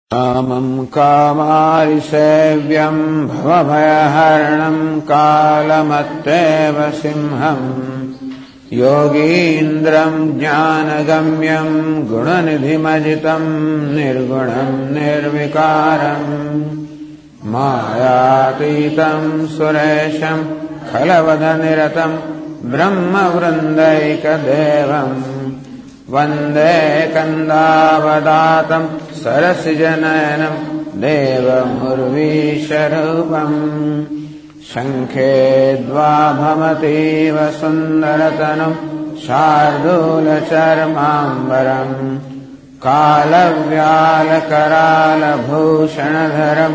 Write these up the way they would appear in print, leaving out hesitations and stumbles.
कामम् कामारिसेव्यम् भवभयहरणम् कालमत्तेव सिंहम् योगीन्द्रम् ज्ञानगम्यम् गुणनिधिमजितम् निर्गुणम् निर्विकारम् मायातीतम् सुरेशम् खलवधनिरतम् ब्रह्मवृन्दैकदेवम् वन्दे कन्दावदातम् सरसिजनयनम् देवमुर्वीशरूपम् शङ्खे द्वाभमतीव सुन्दरतनुम् शार्दूलचर्माम्बरम् कालव्यालकरालभूषणधरम्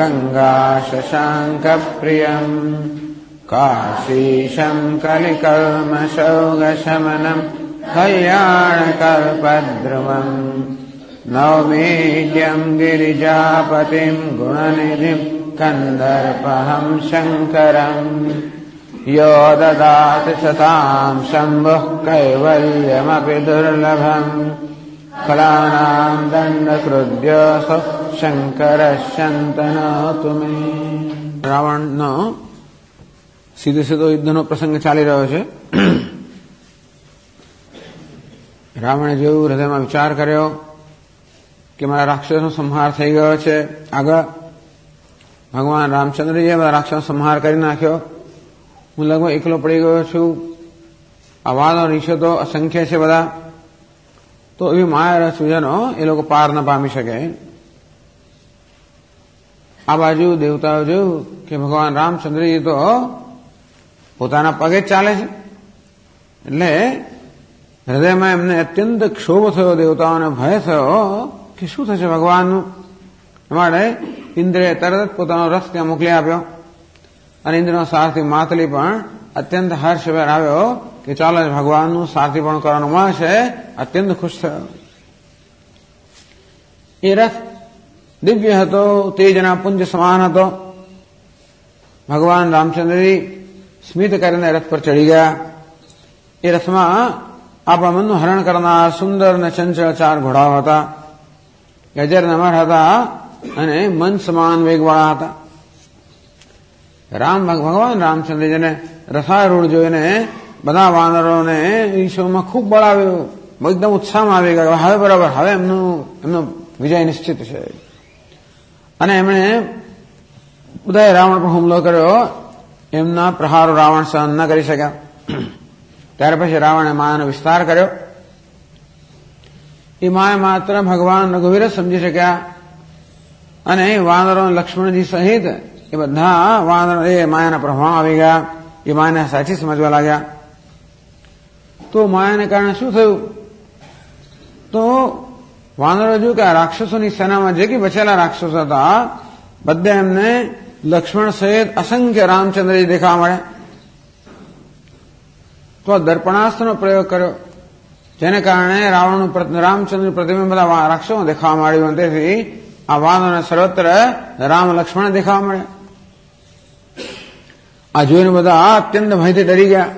गङ्गाशशाङ्कप्रियम् काशीशम् कलिकल्मषौगशमनम् कल्याणकल्पद्रुमम् नौमीड्यम् गिरिजापतिम् गुणनिधिम् कन्दर्पहम् शङ्करम् यो ददाति सताम् शम्भुः कैवल्यमपि दुर्लभम् फलानाम् दण्डकृद्योऽसौ शङ्करः शन्तनोतु मे। રાવણનો સીધો સીધો યુદ્ધનો પ્રસંગ ચાલી રહ્યો છે. રાવણે જેવું હૃદયમાં વિચાર કર્યો કે મારા રાક્ષસનો સંહાર થઈ ગયો છે, આગળ ભગવાન રામચંદ્રજીએ બધા રાક્ષસનો સંહાર કરી નાખ્યો, હું લગભગ એકલો પડી ગયો છું, આ વાદો રીછો તો અસંખ્ય છે બધા, તો એવી માયા સૂજનો એ લોકો પાર ન પામી શકે. આ બાજુ દેવતાઓ જોયું કે ભગવાન રામચંદ્રજી તો પોતાના પગે જ ચાલે છે, એટલે હૃદયમાં એમને અત્યંત ક્ષોભ થયો, દેવતાઓને ભય થયો કે શું થશે ભગવાનનું. માટે ઇન્દ્રે તરત પોતાનો રથ ત્યાં મોકલી આપ્યો અને ઇન્દ્રનો સારથી માતલી પણ અત્યંત હર્ષભેર આવ્યો કે ચાલો ભગવાનનું સારથી પણ કરવાનું મળશે. અત્યંત ખુશ થયો. એ રથ દિવ્ય હતો, તેજના પુંજ સમાન હતો. ભગવાન રામચંદ્રજી સ્મિત કરીને રથ પર ચડી ગયા. એ રથમાં આપણા મનનું હરણ કરનાર સુંદર અને ચંચળ 4 ઘોડાઓ હતા, ગજર નમર હતા અને મન સમાન વેગવાળા હતા. ભગવાન રામચંદ્રજીને રથારૂઢ જોઈને બધા વાનરોને ઈશ્વરમાં ખૂબ બળ આવ્યું, એકદમ ઉત્સાહમાં આવી ગયા. હવે બરાબર, હવે એમનો વિજય નિશ્ચિત છે. અને એમણે બધાએ રાવણ પર હુમલો કર્યો. એમના પ્રહારો રાવણ સહન ન કરી શક્યા. ત્યાર પછી રાવણે માયાનો વિસ્તાર કર્યો. એ માયા માત્ર ભગવાન રઘુવીર જ સમજી શક્યા અને વાનરો લક્ષ્મણજી સહિત એ બધા વાનરો એ માયાના પ્રભાવમાં આવી ગયા. એ માયાને સાચી સમજવા લાગ્યા. તો માયાને કારણે શું થયું? તો વાનરો જોયું કે આ રાક્ષસોની સેનામાં જે કે બચેલા રાક્ષસો હતા બધા એમને લક્ષ્મણ સહિત અસંખ્ય રામચંદ્રજી દેખાવા મળ્યા. તો દર્પણાસ્ત્રનો પ્રયોગ કર્યો, જેને કારણે રામચંદ્ર પ્રતિબિંબ બધા રાક્ષસો દેખાવા માંડ્યું. તેથી આ વાનરોને સર્વત્ર રામ લક્ષ્મણ દેખાવા મળ્યા. આ જોઈને બધા અત્યંત ભયથી ડરી ગયા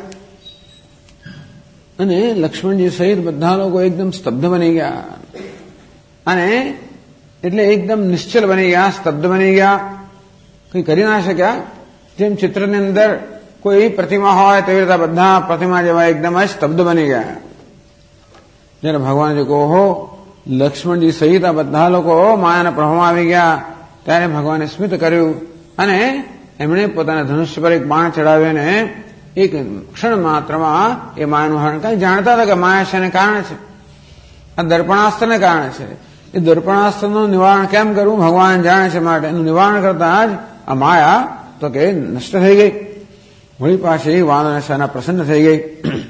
અને લક્ષ્મણજી સહિત બધા લોકો એકદમ સ્તબ્ધ બની ગયા અને એટલે એકદમ નિશ્ચલ બની ગયા, સ્તબ્ધ બની ગયા, કંઈ કરી ના શક્યા. જેમ ચિત્રની અંદર કોઈ પ્રતિમા હોય તેવી રીતે બધા પ્રતિમા જેવા એકદમ જ સ્તબ્ધ બની ગયા. જ્યારે ભગવાનજી કહો લક્ષ્મણજી સહિત આ બધા લોકો માયાના પ્રભાવમાં આવી ગયા, ત્યારે ભગવાને સ્મિત કર્યું અને એમણે પોતાના ધનુષ્ય પર એક બાણ ચડાવીને એક ક્ષણ માત્રમાં એ માયાનું હરણ કંઈ જાણતા હતા કે માયા શેને કારણે છે, આ દર્પણાસ્ત્રને કારણે છે. એ દર્પણાસ્ત્રનું નિવારણ કેમ કરવું ભગવાન જાણે છે. માટે એનું નિવારણ કરતા જ આ માયા તો કે નષ્ટ થઈ ગઈ. વળી પાછી વાનર સેના પ્રસન્ન થઈ ગઈ.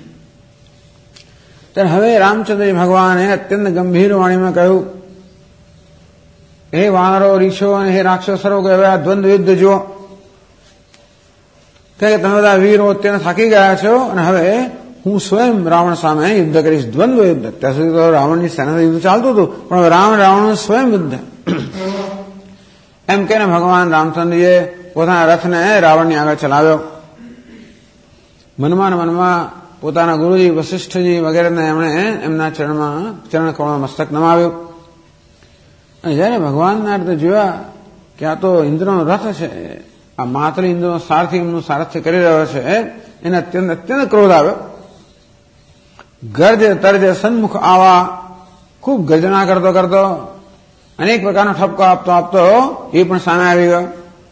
ત્યારે હવે રામચંદ્રજી ભગવાને અત્યંત ગંભીર વાણીમાં કહ્યું, હે વાનરો, રીછો અને હે રાક્ષસો, કે હવે આ દ્વંદ્વ યુદ્ધ જુઓ કે તમે બધા વીરો અત્યારે થાકી ગયા છો અને હવે હું સ્વયં રાવણ સામે યુદ્ધ કરીશ. દ્વંદ્વ યુદ્ધ. ત્યાં સુધી તો રાવણની સેના યુદ્ધ ચાલતું હતું, પણ હવે રાવણનું સ્વયં યુદ્ધ. એમ કહીને ભગવાન રામચંદ્રજીએ પોતાના રથને રાવણની આગળ ચલાવ્યો. મનમાં પોતાના ગુરુજી વશિષ્ઠજી વગેરેને એમણે એમના ચરણ કમળમાં મસ્તક નમાવ્યું અને જયારે ભગવાનના અર્થે જોયા કે આ તો ઇન્દ્રનો રથ છે, આ માત્ર ઇન્દ્રનો સારથી એમનું સારથ્ય કરી રહ્યો છે, એને અત્યંત અત્યંત ક્રોધ આવ્યો. ગર્જે તરજે સન્મુખ આવા, ખૂબ ગર્જના કરતો કરતો, અનેક પ્રકારનો ઠપકો આપતો આપતો એ પણ સામે આવી ગયો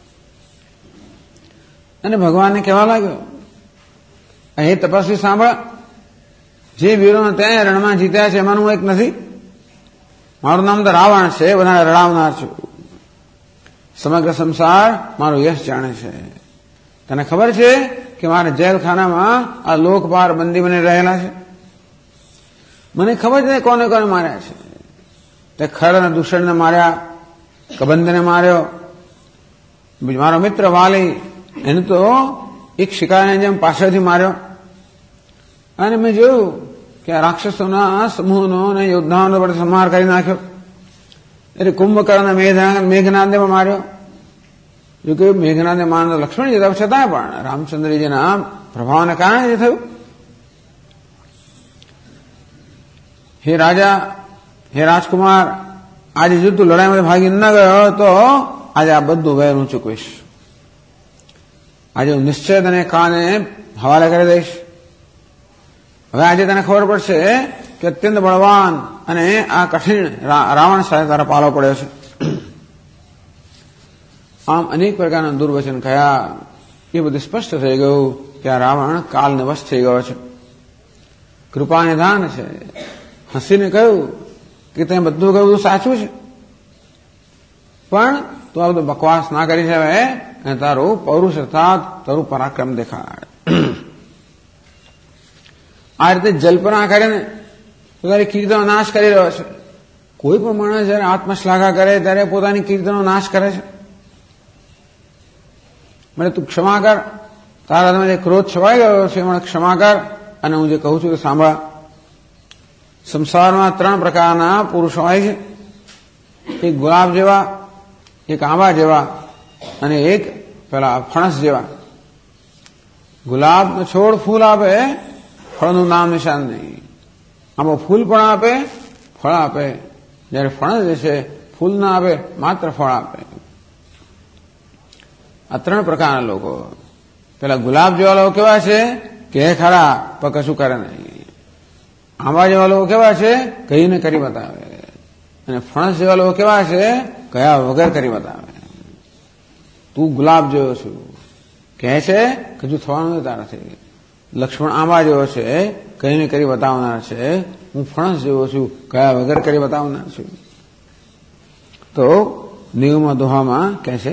અને ભગવાનને કહેવા લાગ્યો, હે તપસ્વી સાંભળ, જે વીરોને ત્યાં રણમાં જીત્યા છે એમાંનું એક નથી. મારું નામ તો રાવણ છે, બધાને રડાવનાર છું. સમગ્ર સંસાર મારું યશ જાણે છે. તને ખબર છે કે મારા જેલખાનામાં આ લોકપાર બંદી બની રહેલા છે. મને ખબર છે કોને કોને માર્યા છે. તે ખર અને દૂષણને માર્યા, કબંધને માર્યો, મારો મિત્ર વાલી એને તો એક શિકારીની જેમ પાછળથી માર્યો. અને મેં જોયું કે આ રાક્ષસોના સમૂહનો અને યોદ્ધાઓનો પણ સંહાર કરી નાખ્યો. એટલે કુંભકર્ણ મેઘનાદને પણ માર્યો. જો કે મેઘનાદને મારનો લક્ષ્મણ જતા છતાં પણ રામચંદ્રજીના પ્રભાવને કારણે જે થયું. હે રાજા, હે રાજકુમાર, આજે જો તું લડાઈમાં ભાગી ન ગયો તો આજે આ બધું વેર હું ચૂકવીશ. આજે હું નિશ્ચય તને કાને હવાલે કરી દઈશ. હવે આજે તને ખબર પડશે કે અત્યંત બળવાન અને આ કઠિન રાવણ સાથે તારો પાલો પડ્યો છે. આમ અનેક પ્રકારના દુર્વચન કયા એ બધું સ્પષ્ટ થઈ ગયું કે આ રાવણ કાલને વશ થઈ ગયો છે. કૃપા નિધાન છે. હસીને કહ્યું કે તે બધું કહ્યું સાચું છે, પણ તું આ બધું બકવાસ ના કરી છે અને તારું પૌરુષ અર્થાત તારું પરાક્રમ દેખાડ. આ રીતે જલ્પના કરીને તારી કીર્તિનો નાશ કરી રહ્યો છે. કોઈ પણ માણસ જયારે આત્મશ્લાઘા કરે ત્યારે પોતાની કીર્તિનો નાશ કરે છે. મને તું ક્ષમા કર, તારા તમે જે ક્રોધ છવાઈ ગયો છે મને ક્ષમા કર, અને હું જે કહું છું તે સાંભળ. સંસારમાં 3 પ્રકારના પુરુષો હોય છે. એક ગુલાબ જેવા, એક આંબા જેવા અને એક પેલા ફણસ જેવા. ગુલાબનો છોડ ફૂલ આપે, ફળનું નામ નિશાન નહીં. આંબો ફૂલ પણ આપે, ફળ આપે. જયારે ફણસ જે છે ફૂલ ના આપે, માત્ર ફળ આપે. આ 3 પ્રકારના લોકો. પેલા ગુલાબ જેવા લોકો કેવા છે કે ખરા પણ કશું કરે નહીં. આંબા જેવા લોકો કેવા છે, કહીને કરી બતાવે. અને ફણસ જેવા લોકો કેવા છે, કયા વગર કરી બતાવે. તું ગુલાબ જેવો છું કહે છે, કજુ થવાનું તારાથી. લક્ષ્મણ આંબા જેવો છે, કહીને કરી બતાવનાર છે. હું ફણસ જેવો છું, કયા વગર કરી બતાવનાર છું. તો નિયમમાં દોહામાં કહે છે,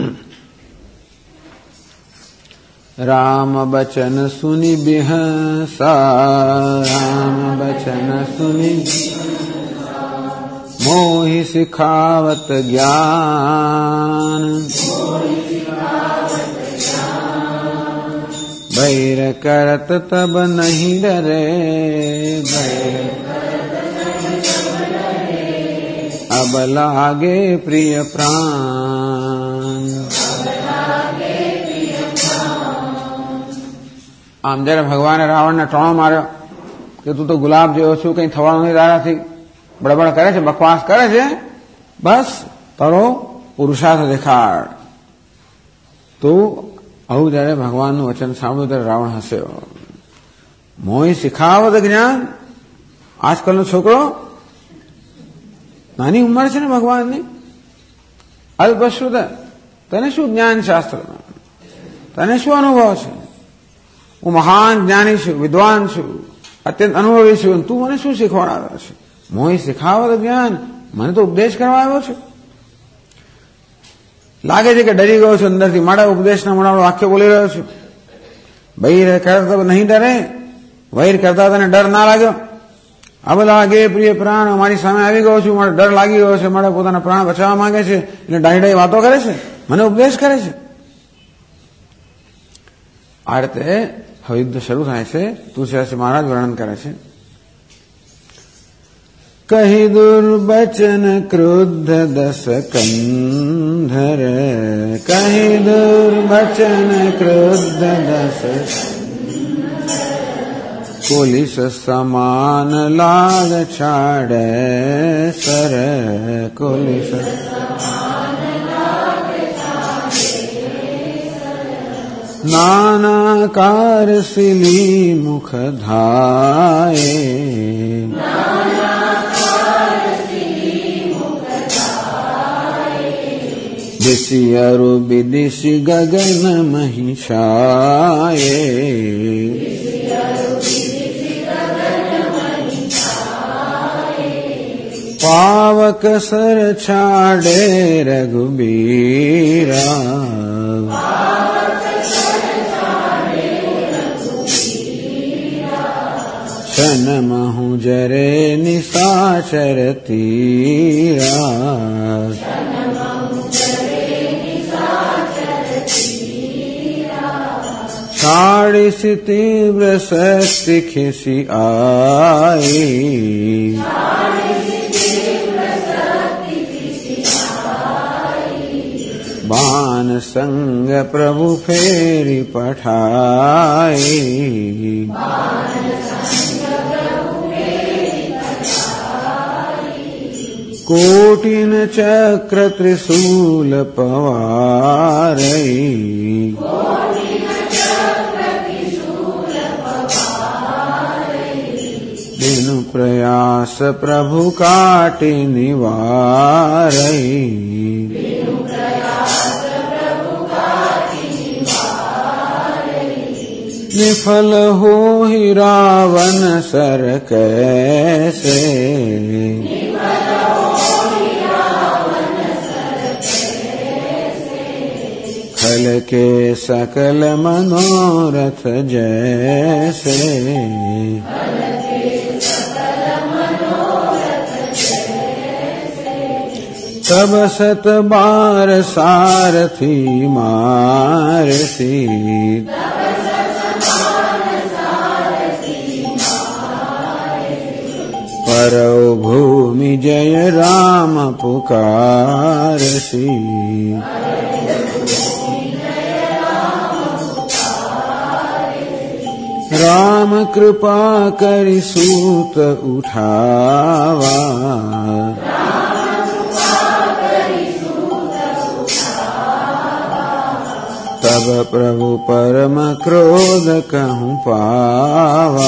રામ બચન સુની બિહસા, રામ બચન સુની મોહી સિખાવત જ્ઞાન, बैर करत तब नहीं डरे, अब लागे प्रिय प्राण. આમ જયારે ભગવાને રાવણને ટોણો માર્યો કે તું તો ગુલાબ જેવો છું, કઈ થવાનું નહીં તારાથી, બળબડ કરે છે, બકવાસ કરે છે, બસ તારો પુરુષાર્થ દેખાડ. તો આવું જયારે ભગવાનનું વચન સાંભળ્યું ત્યારે રાવણ હસ્યો. મોહી શીખાવત જ્ઞાન. આજકાલનો છોકરો, નાની ઉંમર છે ને ભગવાનની, અલ્પશ્રુત, તને શું જ્ઞાન શાસ્ત્રમાં, તને શું અનુભવ છે? હું મહાન જ્ઞાની છું, વિદ્વાન છું, અત્યંત અનુભવી છું, તું મને શું શીખવાડાવ્યો છે? મોહી શીખાવત જ્ઞાન, મને તો ઉપદેશ કરવા આવ્યો છે. લાગે છે કે ડરી ગયો છું અંદરથી, મારા ઉપદેશના મોડા વાક્ય બોલી રહ્યો છું. બૈર કરતા નહીં ડરે, વૈર કરતા તને ડર ના લાગ્યો. આ બધા લાગે પ્રિય પ્રાણ, મારી સામે આવી ગયો છું, મારે ડર લાગી ગયો છે, મારા પોતાના પ્રાણ બચાવવા માંગે છે, એટલે ડાઈ વાતો કરે છે, મને ઉપદેશ કરે છે. આ રીતે હવે યુદ્ધ શરૂ થાય છે. તુલસીદાસ મહારાજ વર્ણન કરે છે, કહી દુર્બચન ક્રુદ્ધ દસ કંધર, કહી દુર્બચન ક્રુદ્ધ દસ पुलिस समान लाग छाड़े सर पुलिस नानाकार सिली मुख धाये दिशि अरु विदिशि गगन महिषाये पावक सर छाड़े रघुबीरा शन महु जरे निशाचर तीरा छाड़िस तीव्र शक्ति खिसी आई बाण संग प्रभु फेरी पठाई कोटिन चक्र त्रिशूल पवारई बिनु प्रयास प्रभु काटि निवारई निफल हो ही रावण सर कैसे खल के सकल मनोरथ जैसे तब सत बार सारथी मारसी परौ भूमि जय राम पुकारसी राम कृपा करि सूत उठावा तब प्रभु परम क्रोध कहूँ पावा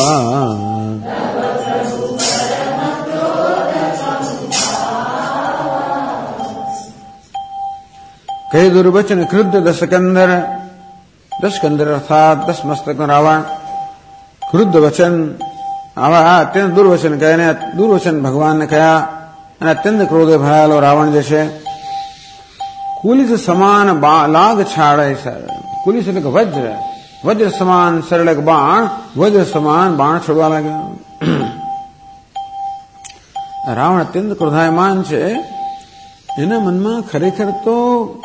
कई दुर्वचन क्रुद्ध दशकंदर अर्थात 10 मस्तक रावण क्रुद्ध वचन आवा अत्यंत दुर्वचन कहने दुर्वचन भगवान ने कहा अत्यंत क्रोध भयालो रावण जैसे कुलिस समान लाग छाड़े सर कुलिस એટલે वज्र समान सरल बाण वज्र समान बाण છોડવા લાગ્યો રાવણ અત્યંત ક્રોધાયમાન છે એના મનમાં ખરેખર તો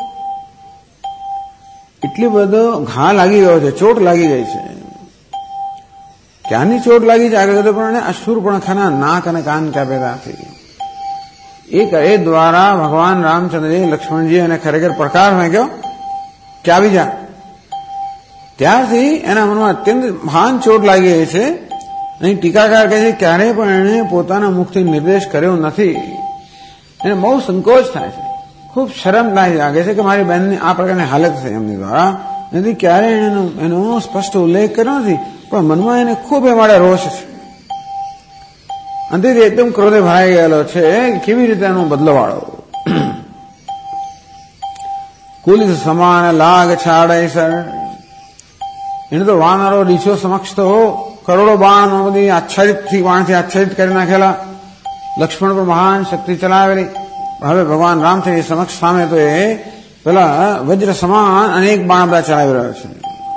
એટલી બધો ઘા લાગી ગયો છે ચોટ લાગી ગઈ છે ક્યાંની ચોટ લાગી છે આગળ પણ અશુરપણખાના નાક અને કાન કાપેલા છે એ દ્વારા ભગવાન રામચંદ્રજી લક્ષ્મણજી અને ખરેખર પડકાર ફેંક્યો કે આવી જા ત્યારથી એના મનમાં અત્યંત મહાન ચોટ લાગી ગઈ છે અહીં ટીકાકાર કહે છે ક્યારેય પણ એણે પોતાના મુખથી નિર્દેશ કર્યો નથી એને બહુ સંકોચ થાય છે ખૂબ શરમ લાગે છે કે મારી બહેનની આ પ્રકારની હાલત છે એમની દ્વારા નથી ક્યારેય એનો સ્પષ્ટ ઉલ્લેખ કર્યો નથી પણ મનમાં એને ખૂબ એ માટે રોષ છે અંતેથી એકદમ ક્રોધે ભરાઈ ગયેલો છે કેવી રીતે એનો બદલો વાળો કુલિસ સમાન લાગ છાડે સર એને તો વાનરો રીછો સમક્ષ તો કરોડો બાણ બધી બાણથી આચ્છાદિત કરી નાખેલા લક્ષ્મણ પર મહાન શક્તિ ચલાવેલી હવે ભગવાન રામચંદ્ર સમક્ષ સામે તો એ પેલા વજ્ર સમાન અનેક બાણ બધા ચલાવી રહ્યો છે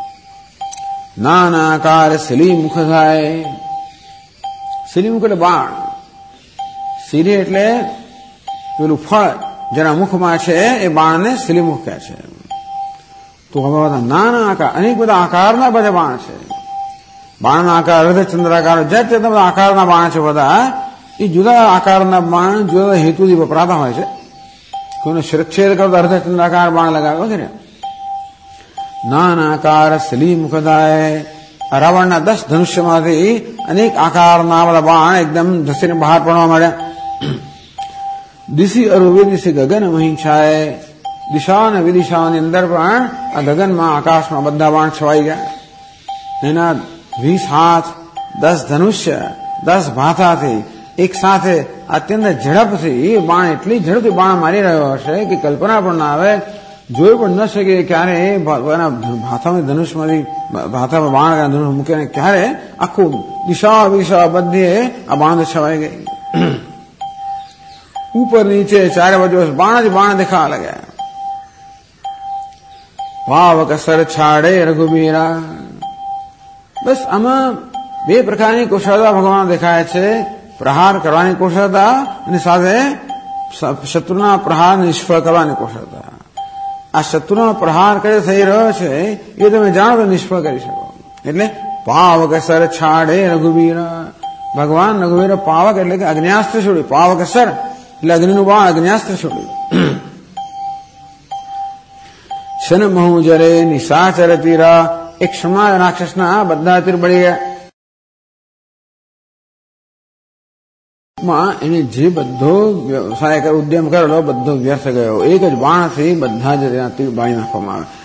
નાના આકાર સિલી મુખ થાય સિલીમુખ એટલે બાણ સિરી એટલે પેલું ફળ જેના મુખમાં છે એ બાણને સિલીમુખ કહે છે તો હવે બધા નાના આકાર અનેક બધા આકારના બધા બાણ છે બાણના આકાર અર્ધચંદ્રાકાર જાત જાતના બધા આકારના બાણ છે બધા એ જુદા આકારના બાણ જુદા હેતુથી વપરાતા હોય છે કોઈને શિરચ્છેદ કરતા અર્ધચંદ્રાકાર બાણ લગાવે વગેરે નાના આકાર સિલીમુખદાય રાવણના 10 ધનુષ્યમાંથી અનેક આકારના બધા બાણ એકદમ ધસીને બહાર પડવા માંડ્યા. દિશી અરુ વિદિશી ગગન મહી છાય. દિશાઓ અને વિદિશાઓની અંદર પણ આ ગગનમાં આકાશમાં બધા બાણ છવાઈ ગયા. એના 20 હાથ, 10 ધનુષ્ય, 10 ભાથાથી એક સાથે અત્યંત ઝડપથી બાણ, એટલી ઝડપથી બાણ મારી રહ્યો હશે કે કલ્પના પણ ના આવે. જોઈ પણ ન શકે ક્યારે ભાથામાં ધનુષમાંથી ભાથામાં બાણ ધનુષ મૂકીને ક્યારે આખું દિશા બધી આ બાણ છવાઈ ગઈ. ઉપર નીચે ચારે બાજુ બાણ જ બાણ દેખાવા લાગ્યા. વાવ કસર છાડે રઘુબીરા. બસ આમાં 2 પ્રકારની કુશળતા ભગવાન દેખાય છે. પ્રહાર કરવાની કુશળતા અને સાથે શત્રુના પ્રહાર નિષ્ફળ કરવાની કુશળતા. આ શત્રુનો પ્રહાર કરે થઈ રહ્યો છે એ તમે જાણો તો નિષ્ફળ કરી શકો. એટલે પાવક સર છાડે રઘુવીરા. ભગવાન રઘુવીર પાવક એટલે કે અગ્ન્યાસ્ત્ર છોડ્યું. પાવક સર એટલે અગ્નિનું બાણ, અગ્ન્યાસ્ત્ર છોડ્યું. શન મહુ જરે નિશાચર તીરા. એક ક્ષણમાં રાક્ષસના બધા તીર બળી ગયા. એને જે બધો વ્યવસાય ઉદ્યમ કરેલો બધો વ્યર્થ ગયો. એક જ બાણથી બધા જ તીર બાળી નાખવામાં આવે.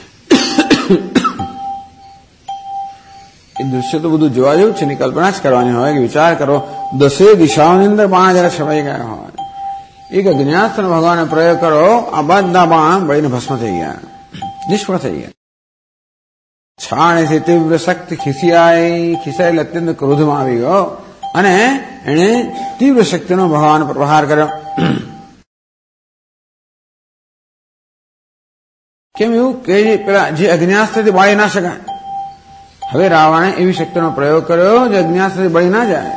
એ દૃશ્ય તો બધું જોવા જેવું છે. કલ્પના જ કરવાની હોય કે વિચાર કરો, 10 દિશાઓની અંદર બાણ જરા છવાઈ ગયા હોય. એક અગ્ન્યાસ્ત્ર ભગવાનનો પ્રયોગ કરો, આ બધા બાણ બળીને ભસ્મ થઈ ગયા, નિષ્ફળ થઈ ગયા. છાણેથી તીવ્ર શક્તિ ખિસાયેલ અત્યંત ક્રોધમાં આવી ગયો અને એણે તીવ્ર શક્તિનો ભગવાન પર પ્રહાર કર્યો. કેમ એવું કે પેલા જે અગ્ન્યાસ્ત્રથી બાળી ના શકાય, હવે રાવણે એવી શક્તિનો પ્રયોગ કર્યો જે અગ્ન્યાસ્ત્રથી બળી ના જાય.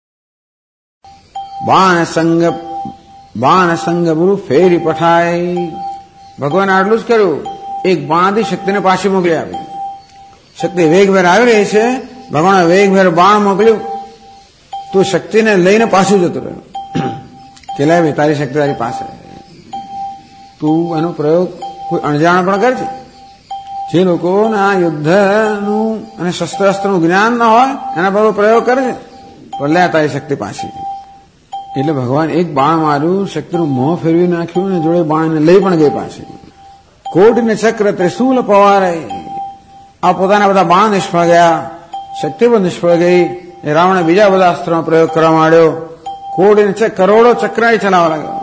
બાણ સંગ ગુરુ ફેરી પઠાય. ભગવાન આટલું જ કર્યું, એક બાણથી શક્તિને પાછી મોકલી આપી. શક્તિ વેગભેર આવી રહી છે, ભગવાને વેગભેર બાણ મોકલ્યું તો શક્તિને લઈને પાછું જતું રહ્યું કે લે ભાઈ તારી શક્તિ તારી પાસે. તું એનો પ્રયોગ કોઈ અણજાણ પણ કરજે. જે લોકોના યુદ્ધનું અને શસ્ત્રાસ્ત્રનું જ્ઞાન ન હોય એના પર પ્રયોગ કરજે, પણ લે તારી શક્તિ પાછી. એટલે ભગવાન એક બાણ માર્યું, શક્તિનું મોં ફેરવી નાખ્યું અને જોડે બાણને લઈ પણ ગઈ પાછી. કોટને ચક્ર ત્રિશૂલ પવારે. આ પોતાના બધા બાણ નિષ્ફળ ગયા, શક્તિ પણ નિષ્ફળ ગઈ. રાવણે બીજા બધા અસ્ત્રોનો પ્રયોગ કરવા માંડ્યો. કોડીને કરોડો ચક્રાય ચલાવવા લાગ્યો.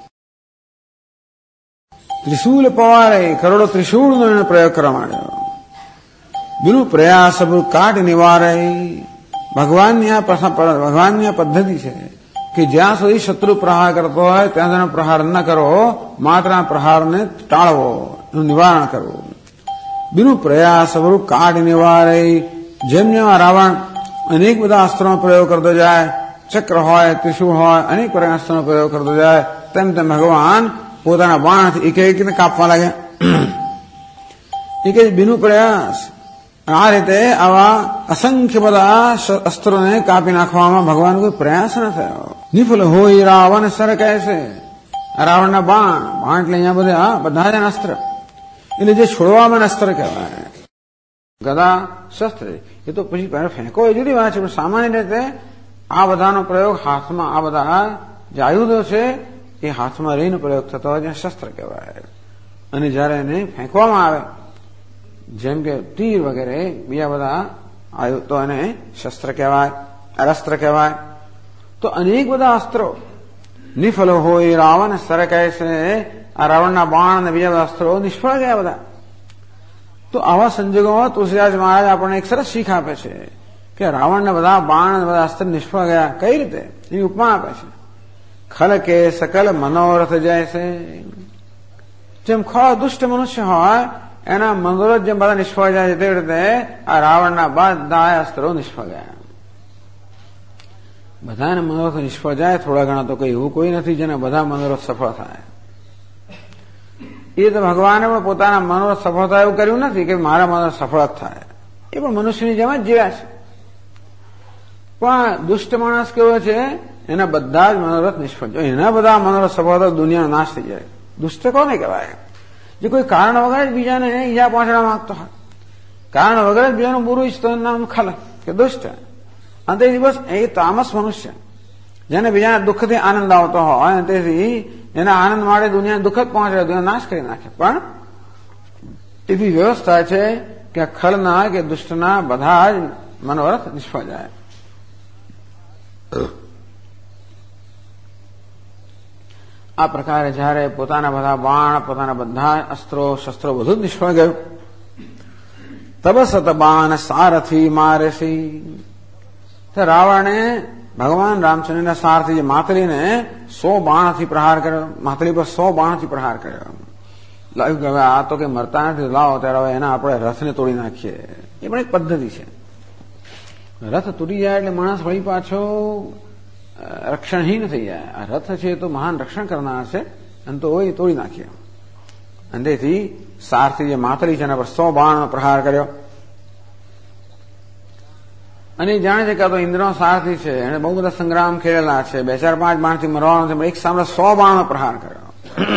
ત્રિશૂલ પવારે, કરોડો ત્રિશૂળનો એને પ્રયોગ કરવા માંડ્યો. બિનું પ્રયાસ કાટ નિવારે. ભગવાનની આ પદ્ધતિ છે કે જ્યાં સુધી શત્રુ પ્રહાર કરતો હોય ત્યાં તેનો પ્રહાર ન કરો, માત્ર આ પ્રહારને ટાળવો, એનું નિવારણ કરવું. બિનું પ્રયાસ કાટ નિવારે. જેમ જેમ રાવણ અનેક બધા અસ્ત્રોનો પ્રયોગ કરતો જાય, ચક્ર હોય, ત્રિશૂળ હોય, અનેક પ્રકારના અસ્ત્રોનો પ્રયોગ કરતો જાય, તેમ તેમ ભગવાન પોતાના બાણથી એક એકને કાપવા લાગ્યા. એક જ બિનું પ્રયાસ. આ રીતે આવા અસંખ્ય બધા અસ્ત્રોને કાપી નાખવામાં ભગવાન કોઈ પ્રયાસ ન થયો. નિફલ હોય રાવણ સર કહે છે. રાવણના બાણ એટલે અહીંયા બધા જ અસ્ત્ર, એટલે જે છોડવામાં અસ્ત્ર કહેવાય. ગદા શસ્ત્ર એ તો પછી પહેલા ફેંકો એ જુદી વાત છે, પણ સામાન્ય રીતે આ બધાનો પ્રયોગ હાથમાં, આ બધા જે આયુધો છે એ હાથમાં રહીને પ્રયોગ થતો હોય ત્યાં શસ્ત્ર કહેવાય. અને જયારે એને ફેંકવામાં આવે જેમ કે તીર વગેરે બીજા બધા આયુધ તો એને શસ્ત્ર કહેવાય, અસ્ત્ર કહેવાય. તો અનેક બધા અસ્ત્રો નિફલ હોય રાવણ સર કહે છે. આ રાવણના બાણ અને બીજા બધા અસ્ત્રો નિષ્ફળ ગયા બધા. તો આવા સંજોગોમાં તુલસીદાસ મહારાજ આપણને એક સરસ શીખ આપે છે કે રાવણના બધા બાણ અને બધા અસ્ત્ર નિષ્ફળ ગયા કઈ રીતે, એની ઉપમા આપે છે. ખલ કે સકલ મનોરથ જાય છે. જેમ દુષ્ટ મનુષ્ય હોય એના મનોરથ જેમ બધા નિષ્ફળ જાય છે, તેવી રીતે આ રાવણના બધા અસ્ત્રો નિષ્ફળ ગયા. બધાને મનોરથ નિષ્ફળ જાય, થોડા ઘણા તો કઈ એવું કોઈ નથી જેના બધા મનોરથ સફળ થાય. એ તો ભગવાને પણ પોતાના મનોરથ સફળ થાય એવું કર્યું નથી કે મારા મનોરથ સફળ જ થાય. એ પણ મનુષ્યની જેમ જ જીવ્યા છે. પણ દુષ્ટ માણસ કેવો છે, એના બધા જ મનોરથ નિષ્ફળ જાય. એના બધા મનોરથ સફળ થાય દુનિયાનો નાશ થઈ જાય. દુષ્ટ કોને કહેવાય? જે કોઈ કારણ વગર જ બીજાને ઈજા પહોંચાડવા માંગતો હોય. કારણ વગર જ બીજાનું બુરું ઈચ્છતો નામ ખલ કે દુષ્ટ. અને તેથી બસ એ તામસ મનુષ્ય જેને બીજાના દુઃખથી આનંદ આવતો હોય તેથી એના આનંદ માટે દુનિયા દુઃખ જ પહોંચે, દુનિયા નાશ કરી નાખે. પણ એવી વ્યવસ્થા છે કે ખલના કે દુષ્ટના બધા જ મનોરથ નિષ્ફળ જાય. આ પ્રકારે જયારે પોતાના બધા બાણ, પોતાના બધા અસ્ત્રો શસ્ત્રો બધું જ નિષ્ફળ ગયું. તબસત બાણ સારથી મારેસી. રાવણે ભગવાન રામચંદ્રના સારથી માતલીને 100 બાણથી પ્રહાર કર્યો. માતલી પર 100 બાણથી પ્રહાર કર્યો. લાગ્યું કે હવે આ તો કે મરતા નથી, લાવો ત્યારે હવે એના આપણે રથને તોડી નાખીએ. એ પણ એક પદ્ધતિ છે. રથ તૂટી જાય એટલે માણસ વળી પાછો રક્ષણહીન થઈ જાય. આ રથ છે એ તો મહાન રક્ષણ કરનાર છે અને તો એ તોડી નાખીએ. અને તેથી સારથી જે માતલી છે એના પર 100 બાણનો પ્રહાર કર્યો. અને એ જાણે છે કે આ તો ઇન્દ્રનો સારથી છે, એને બહુ બધા સંગ્રામ ખેલેલા છે, 2-4-5 બાણથી મરવાનો છે, એક સામે 100 બાણનો પ્રહાર કર્યો.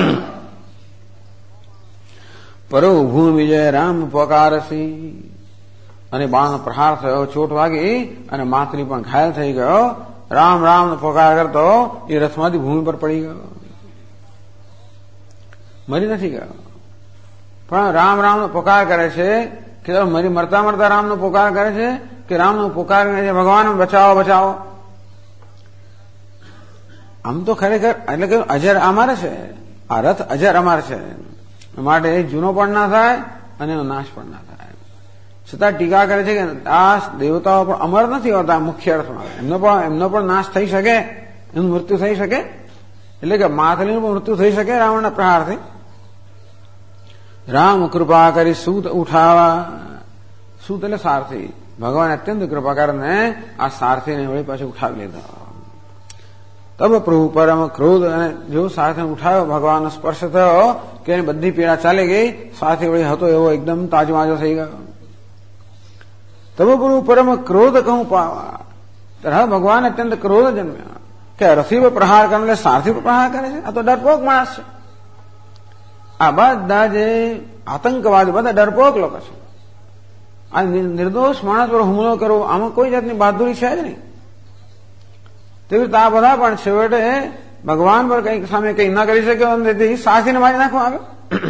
પરો ભૂમિ વિજય રામ પોકારસી. અને બાણનો પ્રહાર થયો, ચોટ વાગી અને માતલી પણ ઘાયલ થઈ ગયો. રામ રામનો પોકાર કરતો એ રથમાંથી ભૂમિ પર પડી ગયો. મરી નથી ગયો, પણ રામ રામનો પોકાર કરે છે કે મરતા મરતા રામનો પોકાર કરે છે કે રામનો પોકાર કરે છે ભગવાન બચાવો બચાવો. આમ તો ખરેખર એટલે કે અજર અમારે છે, આ રથ અજર અમાર છે, માટે જૂનો પણ ના થાય અને એનો નાશ પણ ના થાય. છતાં ટીકા કરે છે કે આ દેવતાઓ પણ અમર નથી હોતા મુખ્ય અર્થમાં, એમનો પણ નાશ થઈ શકે, એનું મૃત્યુ થઈ શકે. એટલે કે માતલીનું પણ મૃત્યુ થઈ શકે રાવણના પ્રહારથી. રામ કૃપા કરી સૂત ઉઠાવા. સૂત એટલે સારથી. ભગવાન અત્યંત કૃપા કરીને આ સારથીને વળી પાછું ઉઠાવી લીધો. તબ પ્રભુ પરમ ક્રોધ. અને જો સારથીને ઉઠાવ્યો, ભગવાનનો સ્પર્શ થયો કે એની બધી પીડા ચાલી ગઈ. સારથી વળી હતો એવો એકદમ તાજમાજો થઈ ગયો. તબ પ્રભુ પરમ ક્રોધ કહું પાવા. ત્યારે ભગવાન અત્યંત ક્રોધ જન્મ્યા કે રથી પર પ્રહાર કરે એટલે સારથી પર પ્રહાર કરે છે. આ તો ડરપોક માણસ છે. આ બધા જે આતંકવાદી બધા ડરપોક લોકો છે. આ નિર્દોષ માણસ પર હુમલો કરવો આમાં કોઈ જાતની બહાદુરી છે જ નહીં. તેવી રીતે આ બધા પણ છેવટે ભગવાન પર કઈ સામે કઈ ના કરી શક્યો નથી, સારથીને મારી નાખવા આવ્યો.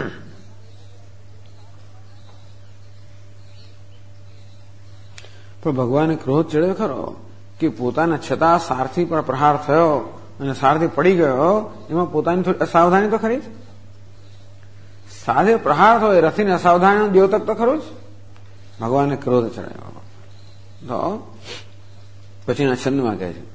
પણ ભગવાને ક્રોધ ચડ્યો ખરો કે પોતાના છતાં સારથી પર પ્રહાર થયો અને સારથી પડી ગયો, એમાં પોતાની થોડી અસાવધાની તો ખરી જ. સારથી પ્રહાર થયો એ રથીને અસાવધાનીનું દ્યોતક તો ખરું જ. ભગવાનને ક્રોધ ચડાયો. તો પછીના છંદમાં કહે છે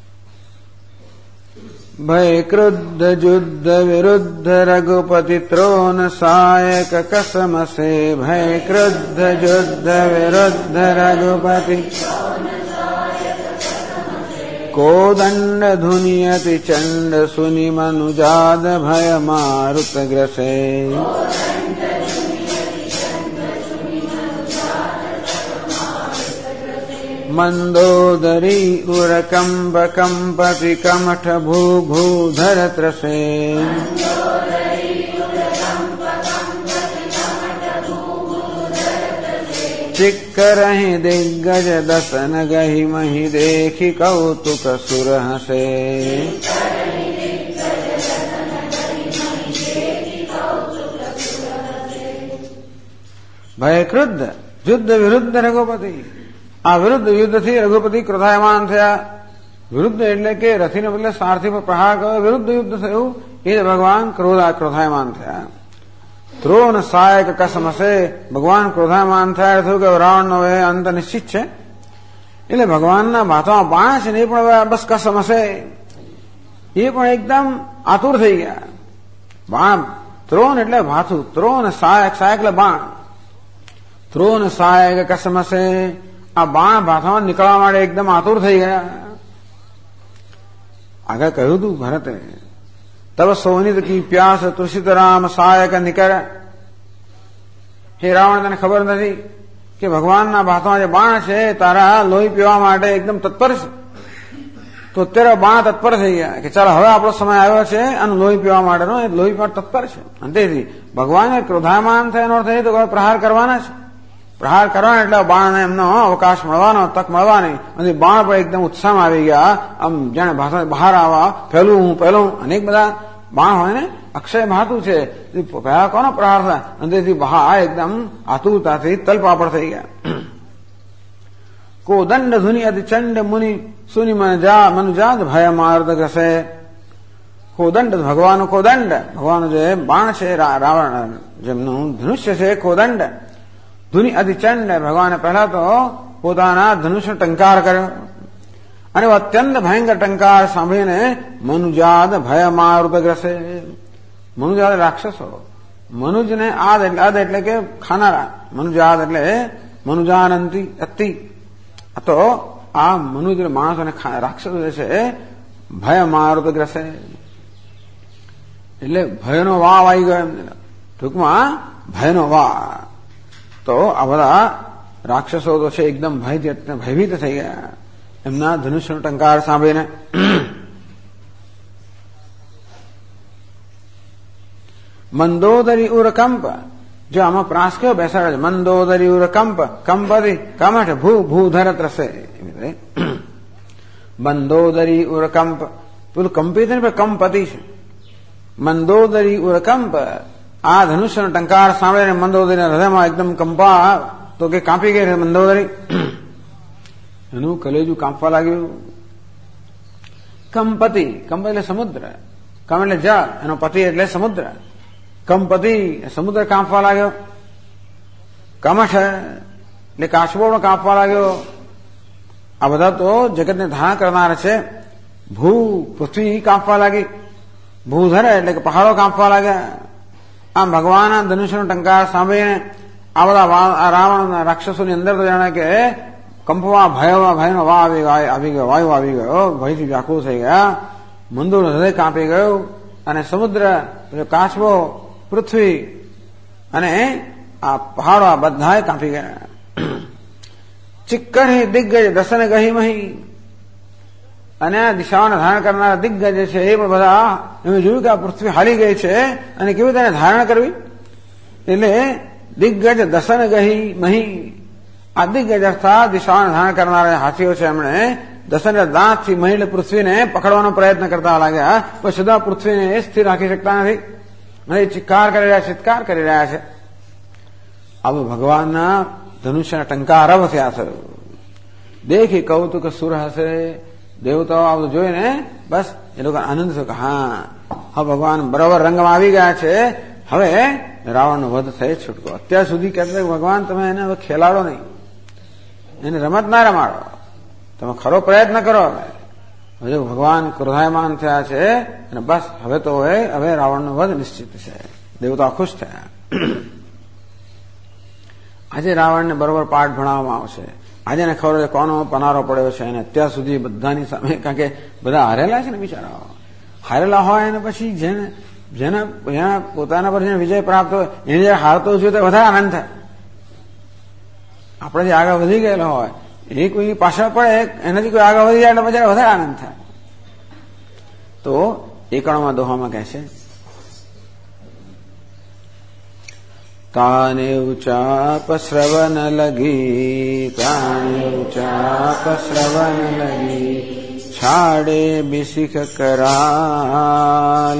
ભય ક્રુદ્ધ યુદ્ધ વિરુદ્ધ રઘુપતિ ત્રોન સાયક કસમસે. ભય ક્રુદ્ધ યુદ્ધ વિરુદ્ધ રઘુપતિ કોદંડ ધુનિયતિ ચંડ સુનિ મનુજાદ ભય મારુત ગ્રસે. મંદોદરી ઉરકંબ કંપતિ કમઠ ભૂ ભૂધર ત્રસે. ચિક્કરહિ દિગ્ગજ દસન ગહી મહી દેખી કૌતુક સુર હસે. ભય ક્રુદ્ધ યુદ્ધ વિરુદ્ધ રઘુપતિ. આ વિરુદ્ધ યુદ્ધથી રઘુપતિ ક્રોધાયમાન થયા. વિરુદ્ધ એટલે કે રથીને બદલે સારથી પર પ્રહાર કર્યો, વિરુદ્ધ યુદ્ધ થયું. એ ભગવાન ક્રોધાયમાન થયા. ત્રોણ સાયક કસમસે. ભગવાન ક્રોધાયમાન થયા થયું કે રાવણનો એ અંત નિશ્ચિત છે. એટલે ભગવાનના ભાથામાં બાણ છે ને એ પણ બસ કસમસે, એ પણ એકદમ આતુર થઈ ગયા. બાણ ત્રોણ એટલે ભાથું, ત્રોણ સાયક, સાયક એટલે બાણ. ત્રોણ સાયક કસમસે. આ બાણ ભાથામાં નીકળવા માટે એકદમ આતુર થઈ ગયા. આગળ કહ્યું હતું ભરતે તબ સોનિત કી પ્યાસ તુષિત રામ સાયક નિકર. હે રાવણ, તને ખબર નથી કે ભગવાનના ભાથામાં જે બાણ છે તારા લોહી પીવા માટે એકદમ તત્પર છે. તો અત્યારે બાણ તત્પર થઈ ગયા કે ચાલો હવે આપણો સમય આવ્યો છે અને લોહી પીવા માટેનો. એ લોહી પીવા તત્પર છે. અને તેથી ભગવાને ક્રોધાયમાન થયાનો અર્થ એ તો પ્રહાર કરવાના છે. પ્રહાર કરવાનો એટલે બાણને એમનો અવકાશ મળવાનો, તક મળવાની, અને બાણ પણ એકદમ ઉત્સાહમાં આવી ગયા. આમ જાણે ભાષા બહાર આવવા પહેલું અનેક બધા બાણ હોય ને, અક્ષય ભાતું છે, પહેલા કોનો પ્રહાર થાય, અને તેથી બહાર એકદમ આતુરતાથી તલપાપડ થઈ ગયા. કોદંડ ધુનિ અતિ ચંડ મુનિ સુનિ મનુજાત ભય માર્દ ગ્રસે. કોદંડ ભગવાન કોદંડ, ભગવાન જે બાણ છે, રાવણ જેમનું ધનુષ્ય છે કોદંડ. ધુનિ અતિ ચંડ, ભગવાને પહેલા તો પોતાના ધનુષ્ય ટંકાર કર્યો, અને અત્યંત ભયંકર ટંકાર સાંભળીને મનુજાત ભય મારુત ગ્રસે. મનુજાત રાક્ષસો, મનુજને આદ એટલે કે ખાનારા, મનુજાત એટલે મનુજાનંતી અતિ. તો આ મનુજ માણસ અને રાક્ષસો જે છે ભય મારુત ગ્રસે એટલે ભયનો વાવ આવી ગયો એમને, ટૂંકમાં ભયનો વાવ. તો આ બધા રાક્ષસો તો છે એકદમ ભયભીત થઈ ગયા એમના ધનુષ્યનો ટંકાર સાંભળીને. મંદોદરી ઉરકંપ, જો આમાં પ્રાસ કયો બેસાડે છે, મંદોદરી ઉરકંપ કંપતિ કમઠ ભૂધર ત્રસે. મંદોદરી ઉરકંપ, પેલું કંપિત ને કંપતિ છે. મંદોદરી ઉરકંપ, આ ધનુષ્યનો ટંકાર સાંભળીને મંદોદરીના હૃદયમાં એકદમ કંપા, તો કે કાંપી ગઈ મંદોદરી, એનું કલેજું કાંપવા લાગ્યું. કંપતિ, કંપ એટલે સમુદ્ર, કમ એટલે જળ, એનો પતિ એટલે સમુદ્ર. કંપતિ, સમુદ્ર કાંપવા લાગ્યો. કમઠ એટલે કાચબો કાંપવા લાગ્યો. આ બધા તો જગતને ધારણ કરનાર છે. પૃથ્વી કાંપવા લાગી. ભૂધર એટલે કે પહાડો કાંપવા લાગ્યા. આમ ભગવાનના ધનુષ્યનો ટંકાર સાંભળીને આ બધા રાવણ રાક્ષસોની અંદર તો જાણે કે કંપવા ભયનો આવી ગયો, વાયુ આવી ગયો, ભયથી વ્યાકુળ થઈ ગયા. મંદોનું હૃદય કાંપી ગયું, અને સમુદ્ર, કાચબો, પૃથ્વી અને આ પહાડો આ બધા કાંપી ગયા. ચિક્કર દિગ્ગજ દસન ગહી મહી, અને આ દિશાઓને ધારણ કરનારા દિગ્ગજ છે એ પણ બધા એમણે જોયું કે આ પૃથ્વી હાલી ગઈ છે અને કેવી રીતે ધારણ કરવી. એટલે દિગ્ગજ દસન ગહી મહી, આ દિગ્ગજ અર્થાત દિશાઓને ધારણ કરનારા હાથીઓ છે, એમણે દસન દાંતથી મહી પૃથ્વીને પકડવાનો પ્રયત્ન કરતા લાગ્યા, પણ સદા પૃથ્વીને સ્થિર રાખી શકતા નથી, અને ચિત્કાર કરી રહ્યા છે. હવે ભગવાનના ધનુષ્યના ટંકાર અરવ થયા છે. દેખી કૌતુક સુર હશે, દેવતાઓ આ બધું જોઈને બસ એ લોકો આનંદ થયો કે હા ભગવાન બરાબર રંગમાં આવી ગયા છે, હવે રાવણનો વધ થઈ છૂટકો. અત્યાર સુધી કહેતા ભગવાન તમે એને હવે ખેલાડો નહીં, એને રમત ના રમાડો, તમે ખરો પ્રયત્ન કરો. હજુ ભગવાન ક્રોધાયમાન થયા છે, અને બસ હવે તો હવે રાવણનો વધ નિશ્ચિત છે. દેવતાઓ ખુશ થયા. આજે રાવણને બરોબર પાઠ ભણાવવામાં આવશે. આજે એને ખબર છે કોનો પનારો પડ્યો છે, અને અત્યાર સુધી બધાની સામે, કારણ કે બધા હારેલા છે ને બિચારાઓ, હારેલા હોય અને પછી જેના પોતાના પર જેને વિજય પ્રાપ્ત હોય એને જે હારતો જોઈએ તો વધારે આનંદ થાય. આપણે જે આગળ વધી ગયેલો હોય એ કોઈ પાછળ પડે, એનાથી કોઈ આગળ વધી જાય એટલે બજારે વધારે આનંદ થાય. તો એકણમાં દોહામાં કહે છે, તાનેવ ચાપ શ્રવણ લગી, તાનેવ ચાપ શ્રવણ લગી, છાડે બિશિખ કરાલ,